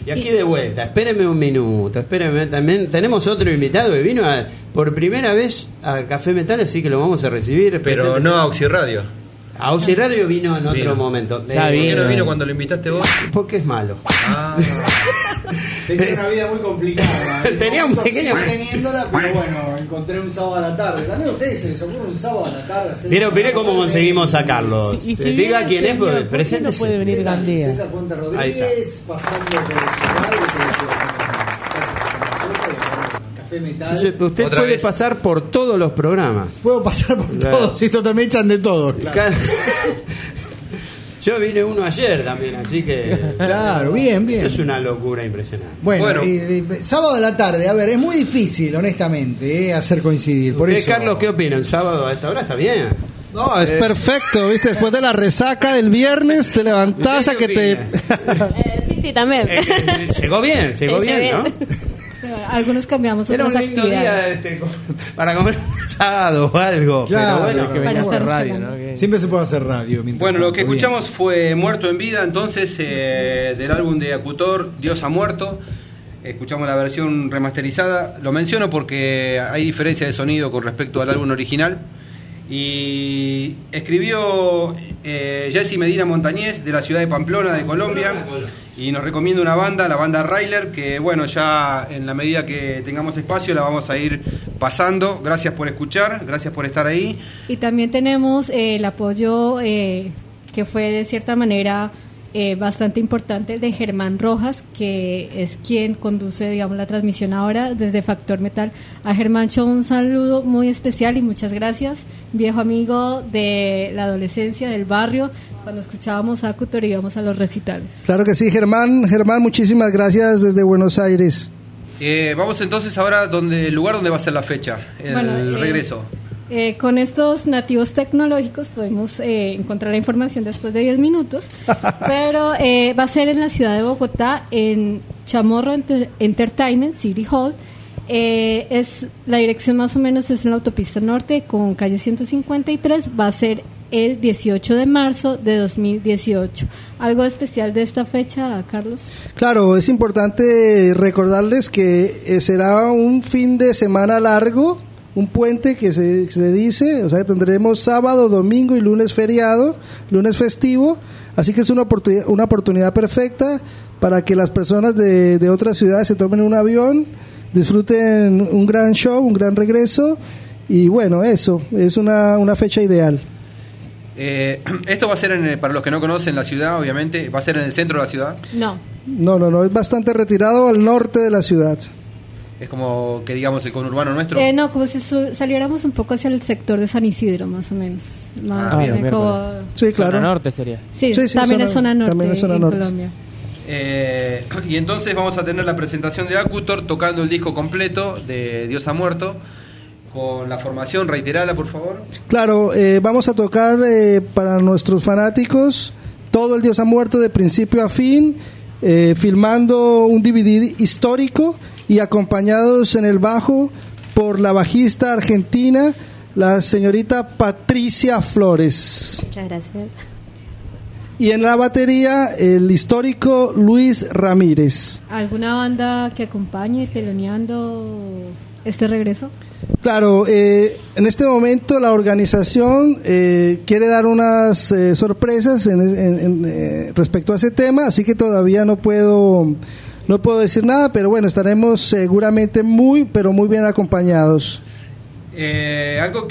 Speaker 9: Y aquí de vuelta, espérenme un minuto, espérenme también. Tenemos otro invitado que vino por primera vez a Café Metal, así que lo vamos a recibir.
Speaker 3: Pero no a Auxi Radio.
Speaker 9: Auxi Radio vino en otro momento.
Speaker 3: ¿Por qué no vino cuando lo invitaste vos?
Speaker 9: Porque es malo.
Speaker 17: Tenía una vida muy complicada.
Speaker 9: Tenía un pequeño...
Speaker 17: teniéndola, pero bueno, encontré un sábado a la tarde. También a ustedes se les ocurre un sábado a la tarde.
Speaker 9: Pero miré cómo conseguimos sacarlo. Diga quién es, porque presente.
Speaker 14: No puede venir Gandía.
Speaker 17: César Fuente Rodríguez, pasando por el Café Metal.
Speaker 9: Usted puede pasar por todos los programas.
Speaker 17: Puedo pasar por todos, esto también echan de todo.
Speaker 9: Yo vine uno ayer también, así que...
Speaker 17: Claro, bien.
Speaker 9: Es una locura impresionante.
Speaker 17: Bueno. Sábado a la tarde, a ver, es muy difícil, honestamente, hacer coincidir. Por eso...
Speaker 9: Carlos, ¿qué opina? ¿El sábado a esta hora está bien?
Speaker 15: No, es perfecto, ¿viste? Después de la resaca del viernes, te levantás a que te...
Speaker 16: Sí, también.
Speaker 9: Llegó bien, ¿no?
Speaker 6: Algunos cambiamos
Speaker 9: Era
Speaker 6: otras
Speaker 9: un lindo
Speaker 6: actividades.
Speaker 9: día para comer un sábado o algo.
Speaker 17: Claro,
Speaker 9: pero bueno,
Speaker 14: que venimos
Speaker 6: para
Speaker 14: de
Speaker 6: estar
Speaker 14: radio, ¿no?
Speaker 17: Siempre se puede hacer radio.
Speaker 3: Bueno, lo que escuchamos fue Muerto en Vida, entonces, del álbum de Acutor, Dios ha muerto. Escuchamos la versión remasterizada. Lo menciono porque hay diferencia de sonido con respecto al álbum original. Y escribió Jessy Medina Montañez, de la ciudad de Pamplona, de Colombia, y nos recomienda una banda, la banda Railer, que bueno, ya en la medida que tengamos espacio la vamos a ir pasando. Gracias por escuchar, gracias por estar ahí.
Speaker 6: Y también tenemos el apoyo que fue de cierta manera bastante importante de Germán Rojas, que es quien conduce, digamos, la transmisión ahora desde Factor Metal. A Germancho un saludo muy especial y muchas gracias, viejo amigo de la adolescencia, del barrio, cuando escuchábamos a Acutor y íbamos a los recitales.
Speaker 15: Claro que sí, Germán, muchísimas gracias desde Buenos Aires.
Speaker 3: Vamos entonces ahora el lugar donde va a ser la fecha, el regreso.
Speaker 6: Con estos nativos tecnológicos podemos encontrar la información después de 10 minutos, pero va a ser en la ciudad de Bogotá, en Chamorro Entertainment City Hall. Es la dirección más o menos es en la autopista norte con calle 153. Va a ser el 18 de marzo de 2018. ¿Algo especial de esta fecha, Carlos?
Speaker 15: Claro, es importante recordarles que será un fin de semana largo, un puente que se dice, o sea, tendremos sábado, domingo y lunes feriado, lunes festivo, así que es una oportunidad perfecta para que las personas de otras ciudades se tomen un avión, disfruten un gran show, un gran regreso, y bueno, eso, es una fecha ideal.
Speaker 3: Esto va a ser, para los que no conocen la ciudad, obviamente, ¿va a ser en el centro de la ciudad?
Speaker 15: No, es bastante retirado al norte de la ciudad.
Speaker 3: Es como que digamos el conurbano nuestro.
Speaker 6: No, como si saliéramos un poco hacia el sector de San Isidro, más o menos.
Speaker 15: Sí, claro.
Speaker 14: Zona norte sería.
Speaker 6: Sí, también es zona norte en Colombia.
Speaker 3: Y entonces vamos a tener la presentación de Acutor tocando el disco completo de Dios ha muerto. Con la formación, reiterala por favor.
Speaker 15: Claro, vamos a tocar para nuestros fanáticos todo el Dios ha muerto de principio a fin, filmando un DVD histórico y acompañados en el bajo por la bajista argentina, la señorita Patricia Flores.
Speaker 16: Muchas gracias.
Speaker 15: Y en la batería, el histórico Luis Ramírez.
Speaker 6: ¿Alguna banda que acompañe teloneando este regreso?
Speaker 15: Claro, en este momento la organización quiere dar unas sorpresas respecto a ese tema, así que todavía no puedo decir nada, pero bueno, estaremos seguramente muy bien acompañados.
Speaker 3: Algo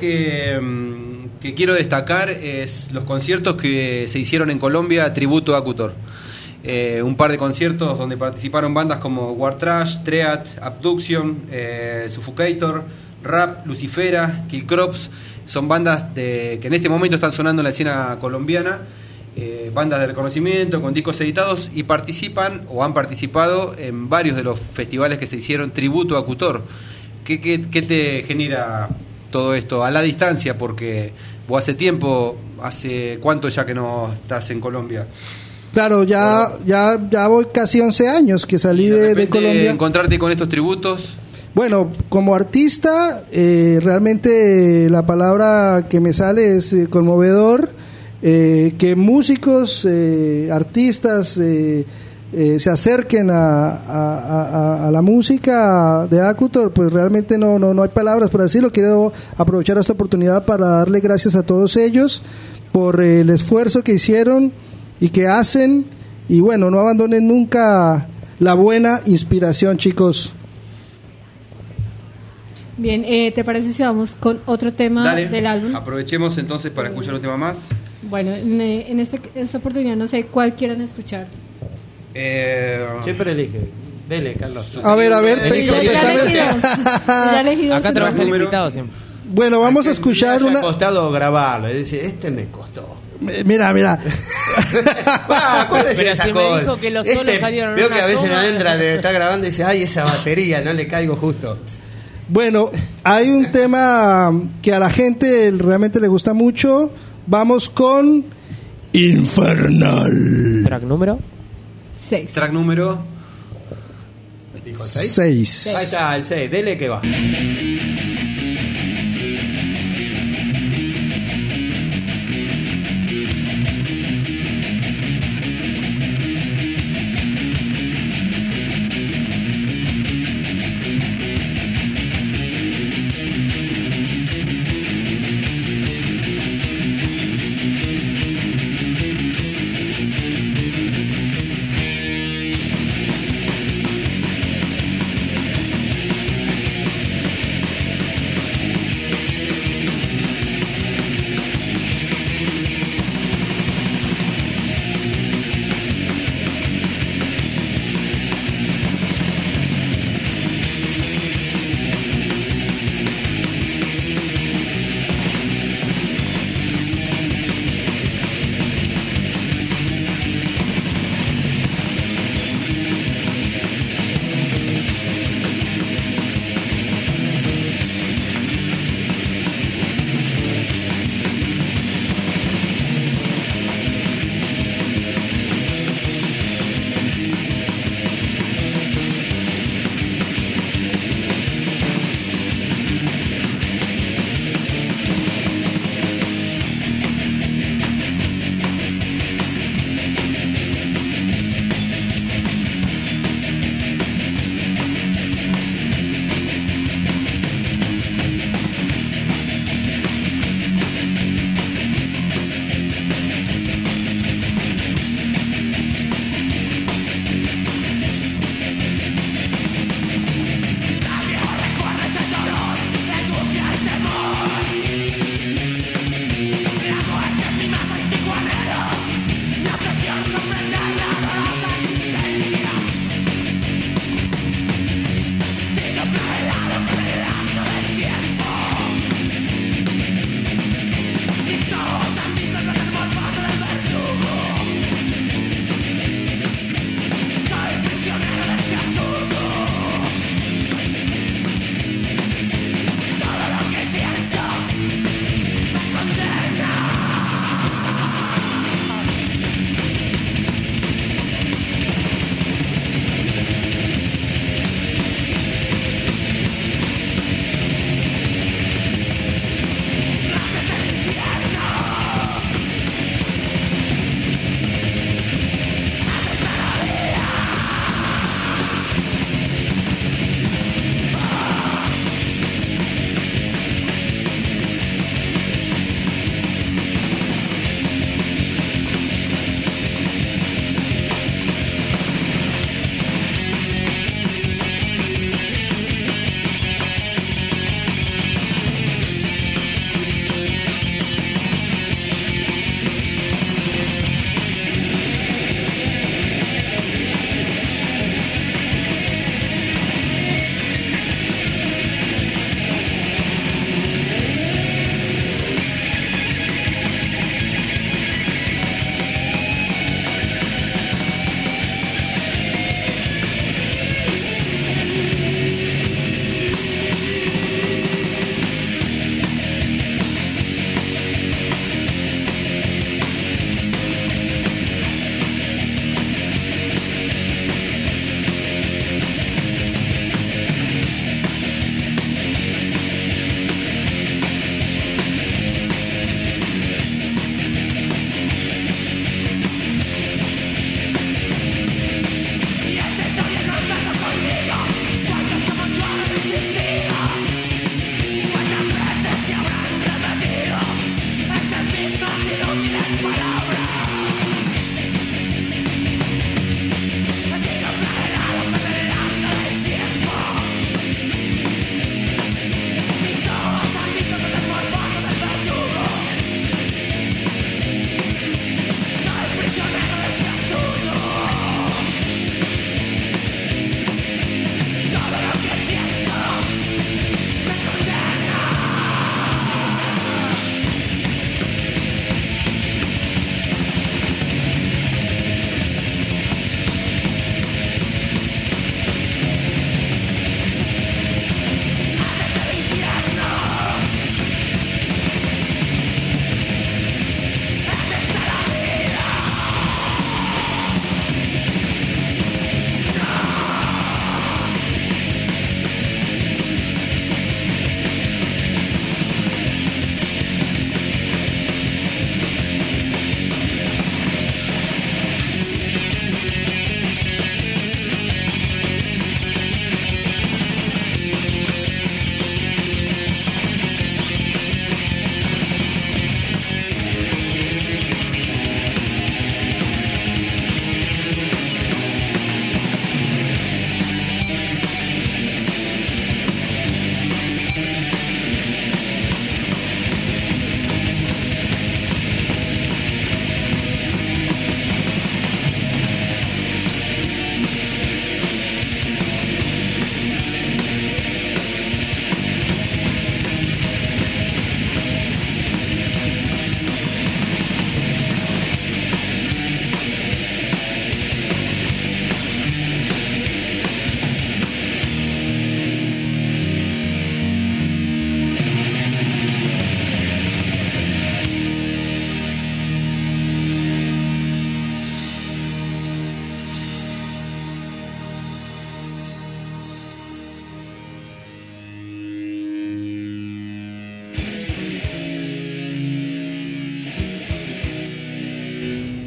Speaker 3: que quiero destacar es los conciertos que se hicieron en Colombia tributo a Acutor. Un par de conciertos donde participaron bandas como War Trash, Treat, Abduction, Suffocator, Rap, Lucifera, Kill Crops. Son bandas que en este momento están sonando en la escena colombiana, bandas de reconocimiento con discos editados, y participan o han participado en varios de los festivales que se hicieron tributo a Acutor. ¿Qué te genera todo esto a la distancia? Porque vos hace cuánto ya que no estás en Colombia.
Speaker 15: Claro, ya voy casi 11 años que salí de Colombia.
Speaker 3: Encontrarte con estos tributos.
Speaker 15: Bueno, como artista, realmente la palabra que me sale es conmovedor, que músicos, artistas se acerquen a la música de Acutor, pues realmente no hay palabras para decirlo. Quiero aprovechar esta oportunidad para darle gracias a todos ellos por el esfuerzo que hicieron y que hacen, y bueno, no abandonen nunca la buena inspiración, chicos.
Speaker 6: Bien, ¿te parece si vamos con otro tema
Speaker 7: Dale,
Speaker 6: del álbum?
Speaker 7: aprovechemos entonces para escuchar un tema más.
Speaker 6: Bueno, en esta oportunidad no sé cuál quieran escuchar.
Speaker 9: Siempre elige. Dele, Carlos.
Speaker 15: A ver,
Speaker 6: Ya elegí dos.
Speaker 14: Acá trabaja el invitado siempre.
Speaker 15: Bueno, vamos a escuchar
Speaker 9: me
Speaker 15: una...
Speaker 9: ha costado grabarlo. Es decir, este me costó.
Speaker 15: Mira.
Speaker 9: Acuérdese
Speaker 14: Pero
Speaker 9: esa
Speaker 14: si me
Speaker 9: cosa.
Speaker 14: dijo que los solos salieron en
Speaker 9: Veo
Speaker 14: una
Speaker 9: que a veces
Speaker 14: toma.
Speaker 9: no entra, está grabando y dice, ay, esa batería, no le caigo justo.
Speaker 15: Bueno, hay un tema que a la gente realmente le gusta mucho. Vamos con Infernal.
Speaker 14: ¿Track número?
Speaker 6: 6.
Speaker 7: Track número
Speaker 15: 6.
Speaker 9: Ahí está, el 6. Dele que va.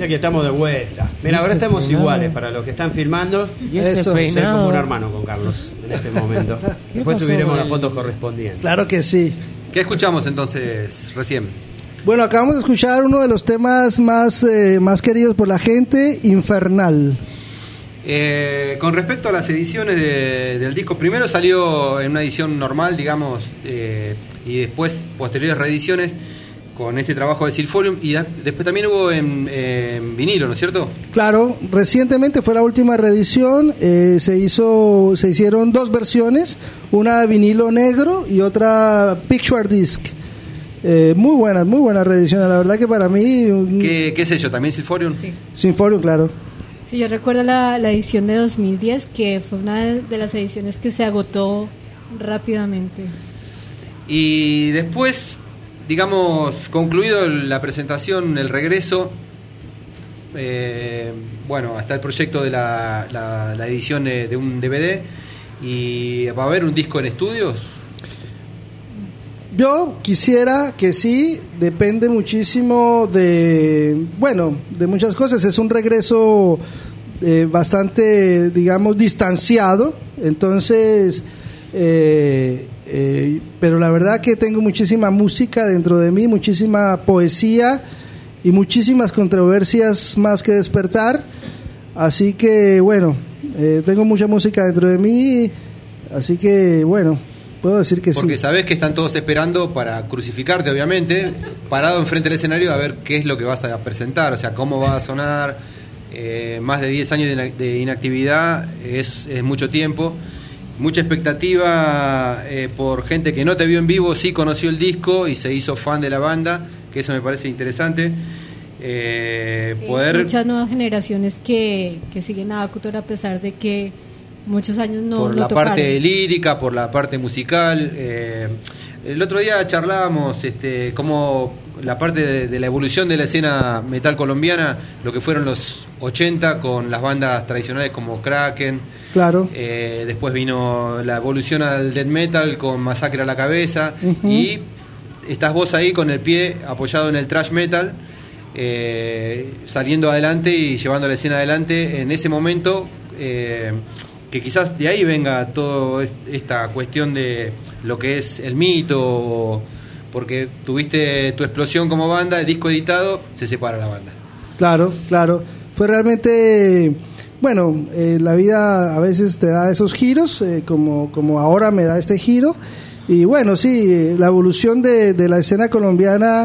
Speaker 9: Ya que estamos de vuelta. Mira, ahora estamos iguales para los que están filmando.
Speaker 14: Y ese
Speaker 9: Soy
Speaker 14: peinado.
Speaker 9: como un hermano con Carlos en este momento. Después
Speaker 14: pasó,
Speaker 9: subiremos
Speaker 14: Mael?
Speaker 9: las fotos correspondientes.
Speaker 15: Claro que sí.
Speaker 3: ¿Qué escuchamos entonces recién?
Speaker 15: Bueno, acabamos de escuchar uno de los temas más queridos por la gente, Infernal.
Speaker 3: Con respecto a las ediciones del disco, primero salió en una edición normal, digamos, y después posteriores reediciones con este trabajo de Silforium, y después también hubo en vinilo, ¿no es cierto?
Speaker 15: Claro, recientemente fue la última reedición, se hicieron dos versiones, una de vinilo negro y otra Picture Disc. Muy buenas reediciones, la verdad que para mí...
Speaker 3: ¿Qué sello? ¿También Silforium?
Speaker 6: Sí.
Speaker 15: Silforium, claro.
Speaker 6: Sí, yo recuerdo la edición de 2010, que fue una de las ediciones que se agotó rápidamente.
Speaker 3: Y después, digamos, concluido la presentación, el regreso, bueno, hasta el proyecto de la edición de un DVD, y va a haber un disco en estudios.
Speaker 15: Yo quisiera que sí, depende muchísimo de muchas cosas. Es un regreso bastante, digamos, distanciado. Entonces, pero la verdad que tengo muchísima música dentro de mí, muchísima poesía y muchísimas controversias más que despertar. Así que, bueno, tengo mucha música dentro de mí. Así que, bueno, puedo decir que sí.
Speaker 3: Porque sabés que están todos esperando para crucificarte, obviamente, parado enfrente del escenario a ver qué es lo que vas a presentar, o sea, cómo va a sonar. Más de 10 años de inactividad es mucho tiempo, mucha expectativa por gente que no te vio en vivo, sí conoció el disco y se hizo fan de la banda, que eso me parece interesante.
Speaker 6: Sí,
Speaker 3: Poder...
Speaker 6: muchas nuevas generaciones que siguen a Acutor a pesar de que muchos años no
Speaker 3: por la
Speaker 6: tocaron.
Speaker 3: parte lírica, por la parte musical. El otro día charlábamos cómo la parte de la evolución de la escena metal colombiana, lo que fueron los 80 con las bandas tradicionales como Kraken.
Speaker 15: Claro.
Speaker 3: Después vino la evolución al death metal con Masacre a la Cabeza.
Speaker 15: Uh-huh.
Speaker 3: Y estás vos ahí con el pie apoyado en el thrash metal, saliendo adelante y llevando la escena adelante en ese momento. Que quizás de ahí venga toda esta cuestión de lo que es el mito, porque tuviste tu explosión como banda, el disco editado, se separa la banda.
Speaker 15: Claro. Fue realmente, bueno, la vida a veces te da esos giros, como ahora me da este giro. Y bueno, sí, la evolución de la escena colombiana,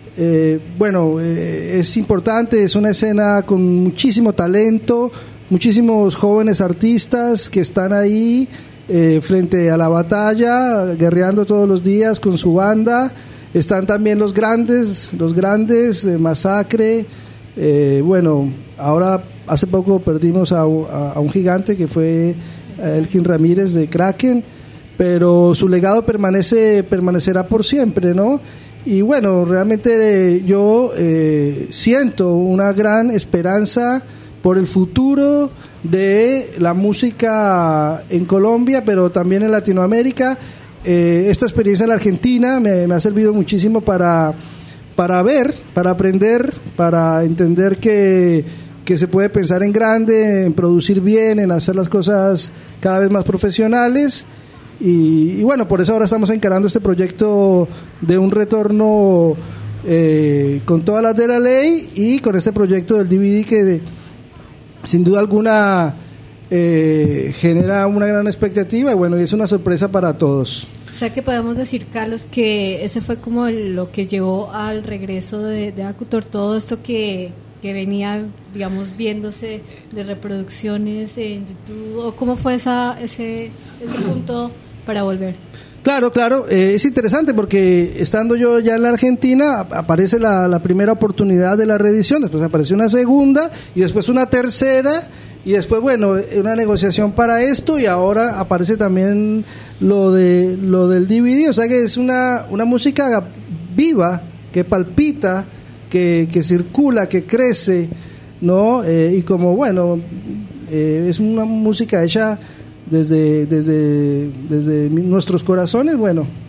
Speaker 15: es importante, es una escena con muchísimo talento, muchísimos jóvenes artistas que están ahí frente a la batalla, guerreando todos los días con su banda. Están también los grandes, Masacre. Ahora hace poco perdimos a un gigante que fue Elkin Ramírez de Kraken, pero su legado permanecerá por siempre, ¿no? Y bueno, realmente yo siento una gran esperanza por el futuro de la música en Colombia, pero también en Latinoamérica. Esta experiencia en la Argentina me ha servido muchísimo para ver, para aprender, para entender que se puede pensar en grande, en producir bien, en hacer las cosas cada vez más profesionales. Y bueno, por eso ahora estamos encarando este proyecto de un retorno con todas las de la ley, y con este proyecto del DVD que sin duda alguna genera una gran expectativa, y bueno, y es una sorpresa para todos.
Speaker 6: O sea que podemos decir, Carlos, que ese fue como lo que llevó al regreso de Acutor, todo esto que venía, digamos, viéndose de reproducciones en YouTube, o cómo fue ese punto para volver.
Speaker 15: Claro, es interesante porque estando yo ya en la Argentina, aparece la primera oportunidad de la reedición, después apareció una segunda y después una tercera, y después, bueno, una negociación para esto, y ahora aparece también lo del DVD. O sea que es una música viva, que palpita, que circula, que crece, ¿no? Y como, bueno, es una música hecha desde nuestros corazones. Bueno,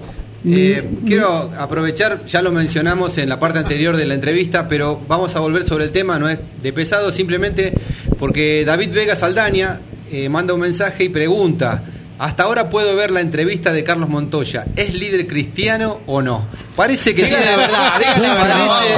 Speaker 3: Quiero aprovechar, ya lo mencionamos en la parte anterior de la entrevista, pero vamos a volver sobre el tema, no es de pesado, simplemente porque David Vega Saldaña manda un mensaje y pregunta: hasta ahora puedo ver la entrevista de Carlos Montoya, ¿es líder cristiano o no? Parece que
Speaker 9: diga la verdad, diga la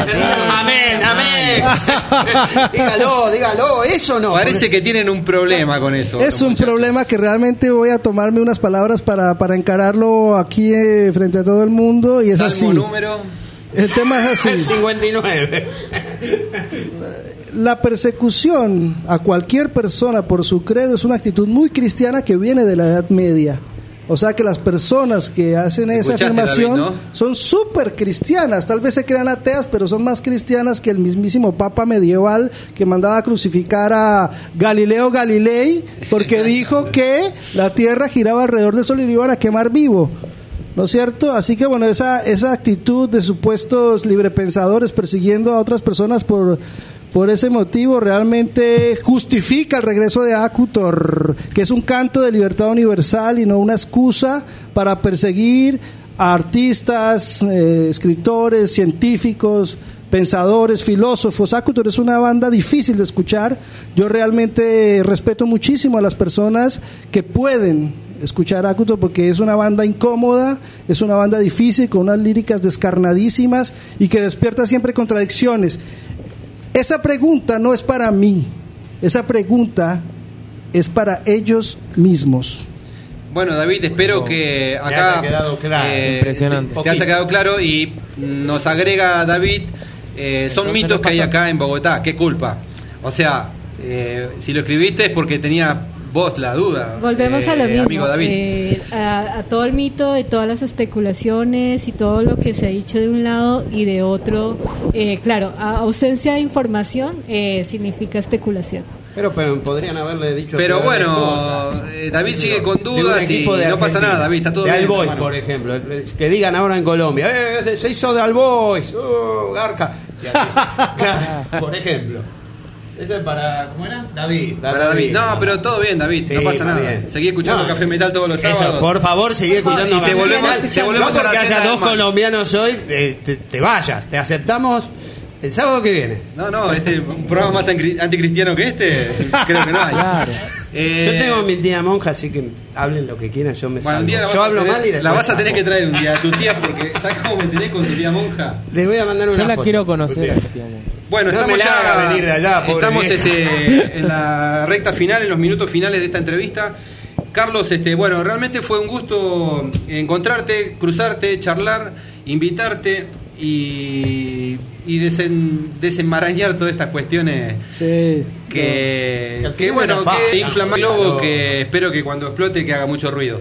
Speaker 9: verdad. Amén. Dígalo, eso no.
Speaker 3: Parece que tienen un problema con eso.
Speaker 15: Es un problema que realmente voy a tomarme unas palabras para encararlo aquí frente a todo el mundo, y es
Speaker 3: Salmo
Speaker 15: así.
Speaker 3: Número.
Speaker 15: El tema es así.
Speaker 9: El 59.
Speaker 15: La persecución a cualquier persona por su credo es una actitud muy cristiana que viene de la Edad Media. O sea que las personas que hacen esa afirmación, David, ¿no?, son súper cristianas. Tal vez se crean ateas, pero son más cristianas que el mismísimo Papa medieval que mandaba a crucificar a Galileo Galilei porque dijo que la Tierra giraba alrededor del Sol y lo iban a quemar vivo, ¿no es cierto? Así que bueno, esa actitud de supuestos librepensadores persiguiendo a otras personas por ese motivo realmente justifica el regreso de Acutor, que es un canto de libertad universal y no una excusa para perseguir a artistas, escritores, científicos, pensadores, filósofos. Acutor es una banda difícil de escuchar. Yo realmente respeto muchísimo a las personas que pueden escuchar Acutor porque es una banda incómoda, es una banda difícil, con unas líricas descarnadísimas y que despierta siempre contradicciones. Esa pregunta no es para mí, esa pregunta es para ellos mismos.
Speaker 3: Bueno, David, espero que acá
Speaker 9: haya quedado claro.
Speaker 14: Impresionante.
Speaker 3: Te haya quedado claro, y nos agrega David, son mitos que hay acá en Bogotá, ¿qué culpa? O sea, si lo escribiste es porque tenía vos la duda.
Speaker 6: Volvemos a lo mismo,
Speaker 3: amigo David.
Speaker 6: A todo el mito y todas las especulaciones y todo lo que se ha dicho de un lado y de otro. Claro, ausencia de información significa especulación.
Speaker 9: Pero podrían haberle dicho.
Speaker 3: Pero bueno, David sigue con dudas y no pasa nada, David, está todo
Speaker 9: de
Speaker 3: bien.
Speaker 9: All Boys, por ejemplo, que digan ahora en Colombia, se hizo de All Boys, Garca. Por ejemplo. Eso es para, ¿cómo era? David.
Speaker 3: Para David. No, pero todo bien, David, sí, no pasa nada. Bien. Seguí escuchando Café Metal todos los sábados.
Speaker 9: Eso, por favor, seguí escuchando Café Metal. No porque haya dos colombianos hoy, te vayas, te aceptamos el sábado que viene.
Speaker 3: No, un programa más anticristiano que este, creo que no hay. Claro.
Speaker 9: Yo tengo mi tía monja, así que hablen lo que quieran, yo me salvo.
Speaker 3: Yo hablo mal y la vas a tener que traer un día a tu tía, porque ¿sabes cómo me tenés con tu tía monja?
Speaker 9: Les voy a mandar una foto.
Speaker 14: Yo la quiero conocer a tu tía monja.
Speaker 3: Bueno,
Speaker 9: no
Speaker 3: estamos
Speaker 9: ya venir de allá,
Speaker 3: estamos en la recta final, en los minutos finales de esta entrevista. Carlos, bueno, realmente fue un gusto encontrarte, cruzarte, charlar, invitarte y desenmarañar todas estas cuestiones que bueno, que inflamar el globo, que espero que cuando explote que haga mucho ruido.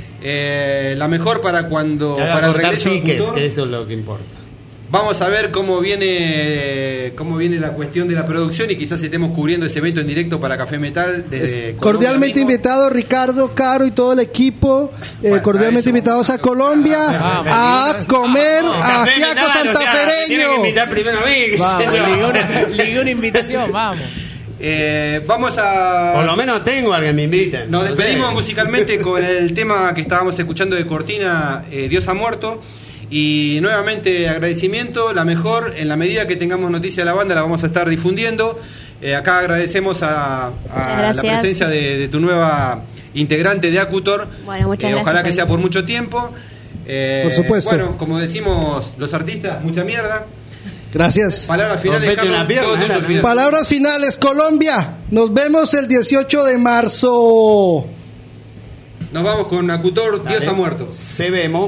Speaker 3: La mejor para el regreso
Speaker 9: tickets, que eso es lo que importa.
Speaker 3: Vamos a ver cómo viene la cuestión de la producción y quizás estemos cubriendo ese evento en directo para Café Metal.
Speaker 15: Cordialmente invitado Ricardo, Caro y todo el equipo, cordialmente invitados a Colombia a comer a Giaco Santafereño.
Speaker 9: Tienen que invitar primero a mí.
Speaker 14: Vamos, ligue una invitación, vamos.
Speaker 3: Vamos a...
Speaker 9: Por lo menos tengo a alguien me invita.
Speaker 3: Nos despedimos musicalmente con el tema que estábamos escuchando de cortina, Dios ha muerto. Y nuevamente agradecimiento, la mejor, en la medida que tengamos noticia de la banda la vamos a estar difundiendo. Acá agradecemos a la presencia de tu nueva integrante de Acutor.
Speaker 16: Bueno, muchas gracias.
Speaker 3: Ojalá que sea por mucho tiempo.
Speaker 15: Por supuesto.
Speaker 3: Bueno, como decimos los artistas, mucha mierda.
Speaker 15: Gracias.
Speaker 3: Palabras finales, Carlos,
Speaker 15: Palabras finales, Colombia. Nos vemos el 18 de marzo.
Speaker 3: Nos vamos con Acutor, Dios ha muerto.
Speaker 9: Se vemos.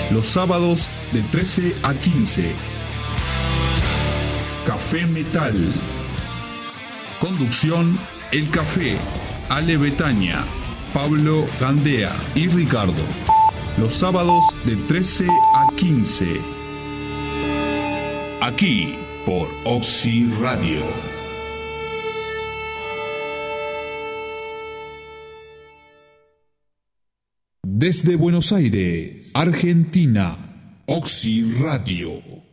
Speaker 5: los sábados de 13 a 15. Café Metal. Conducción: El Café, Ale Betania, Pablo Gandea y Ricardo. Los sábados de 13 a 15.
Speaker 1: Aquí por Oxy Radio. Desde Buenos Aires, Argentina, Oxy Radio.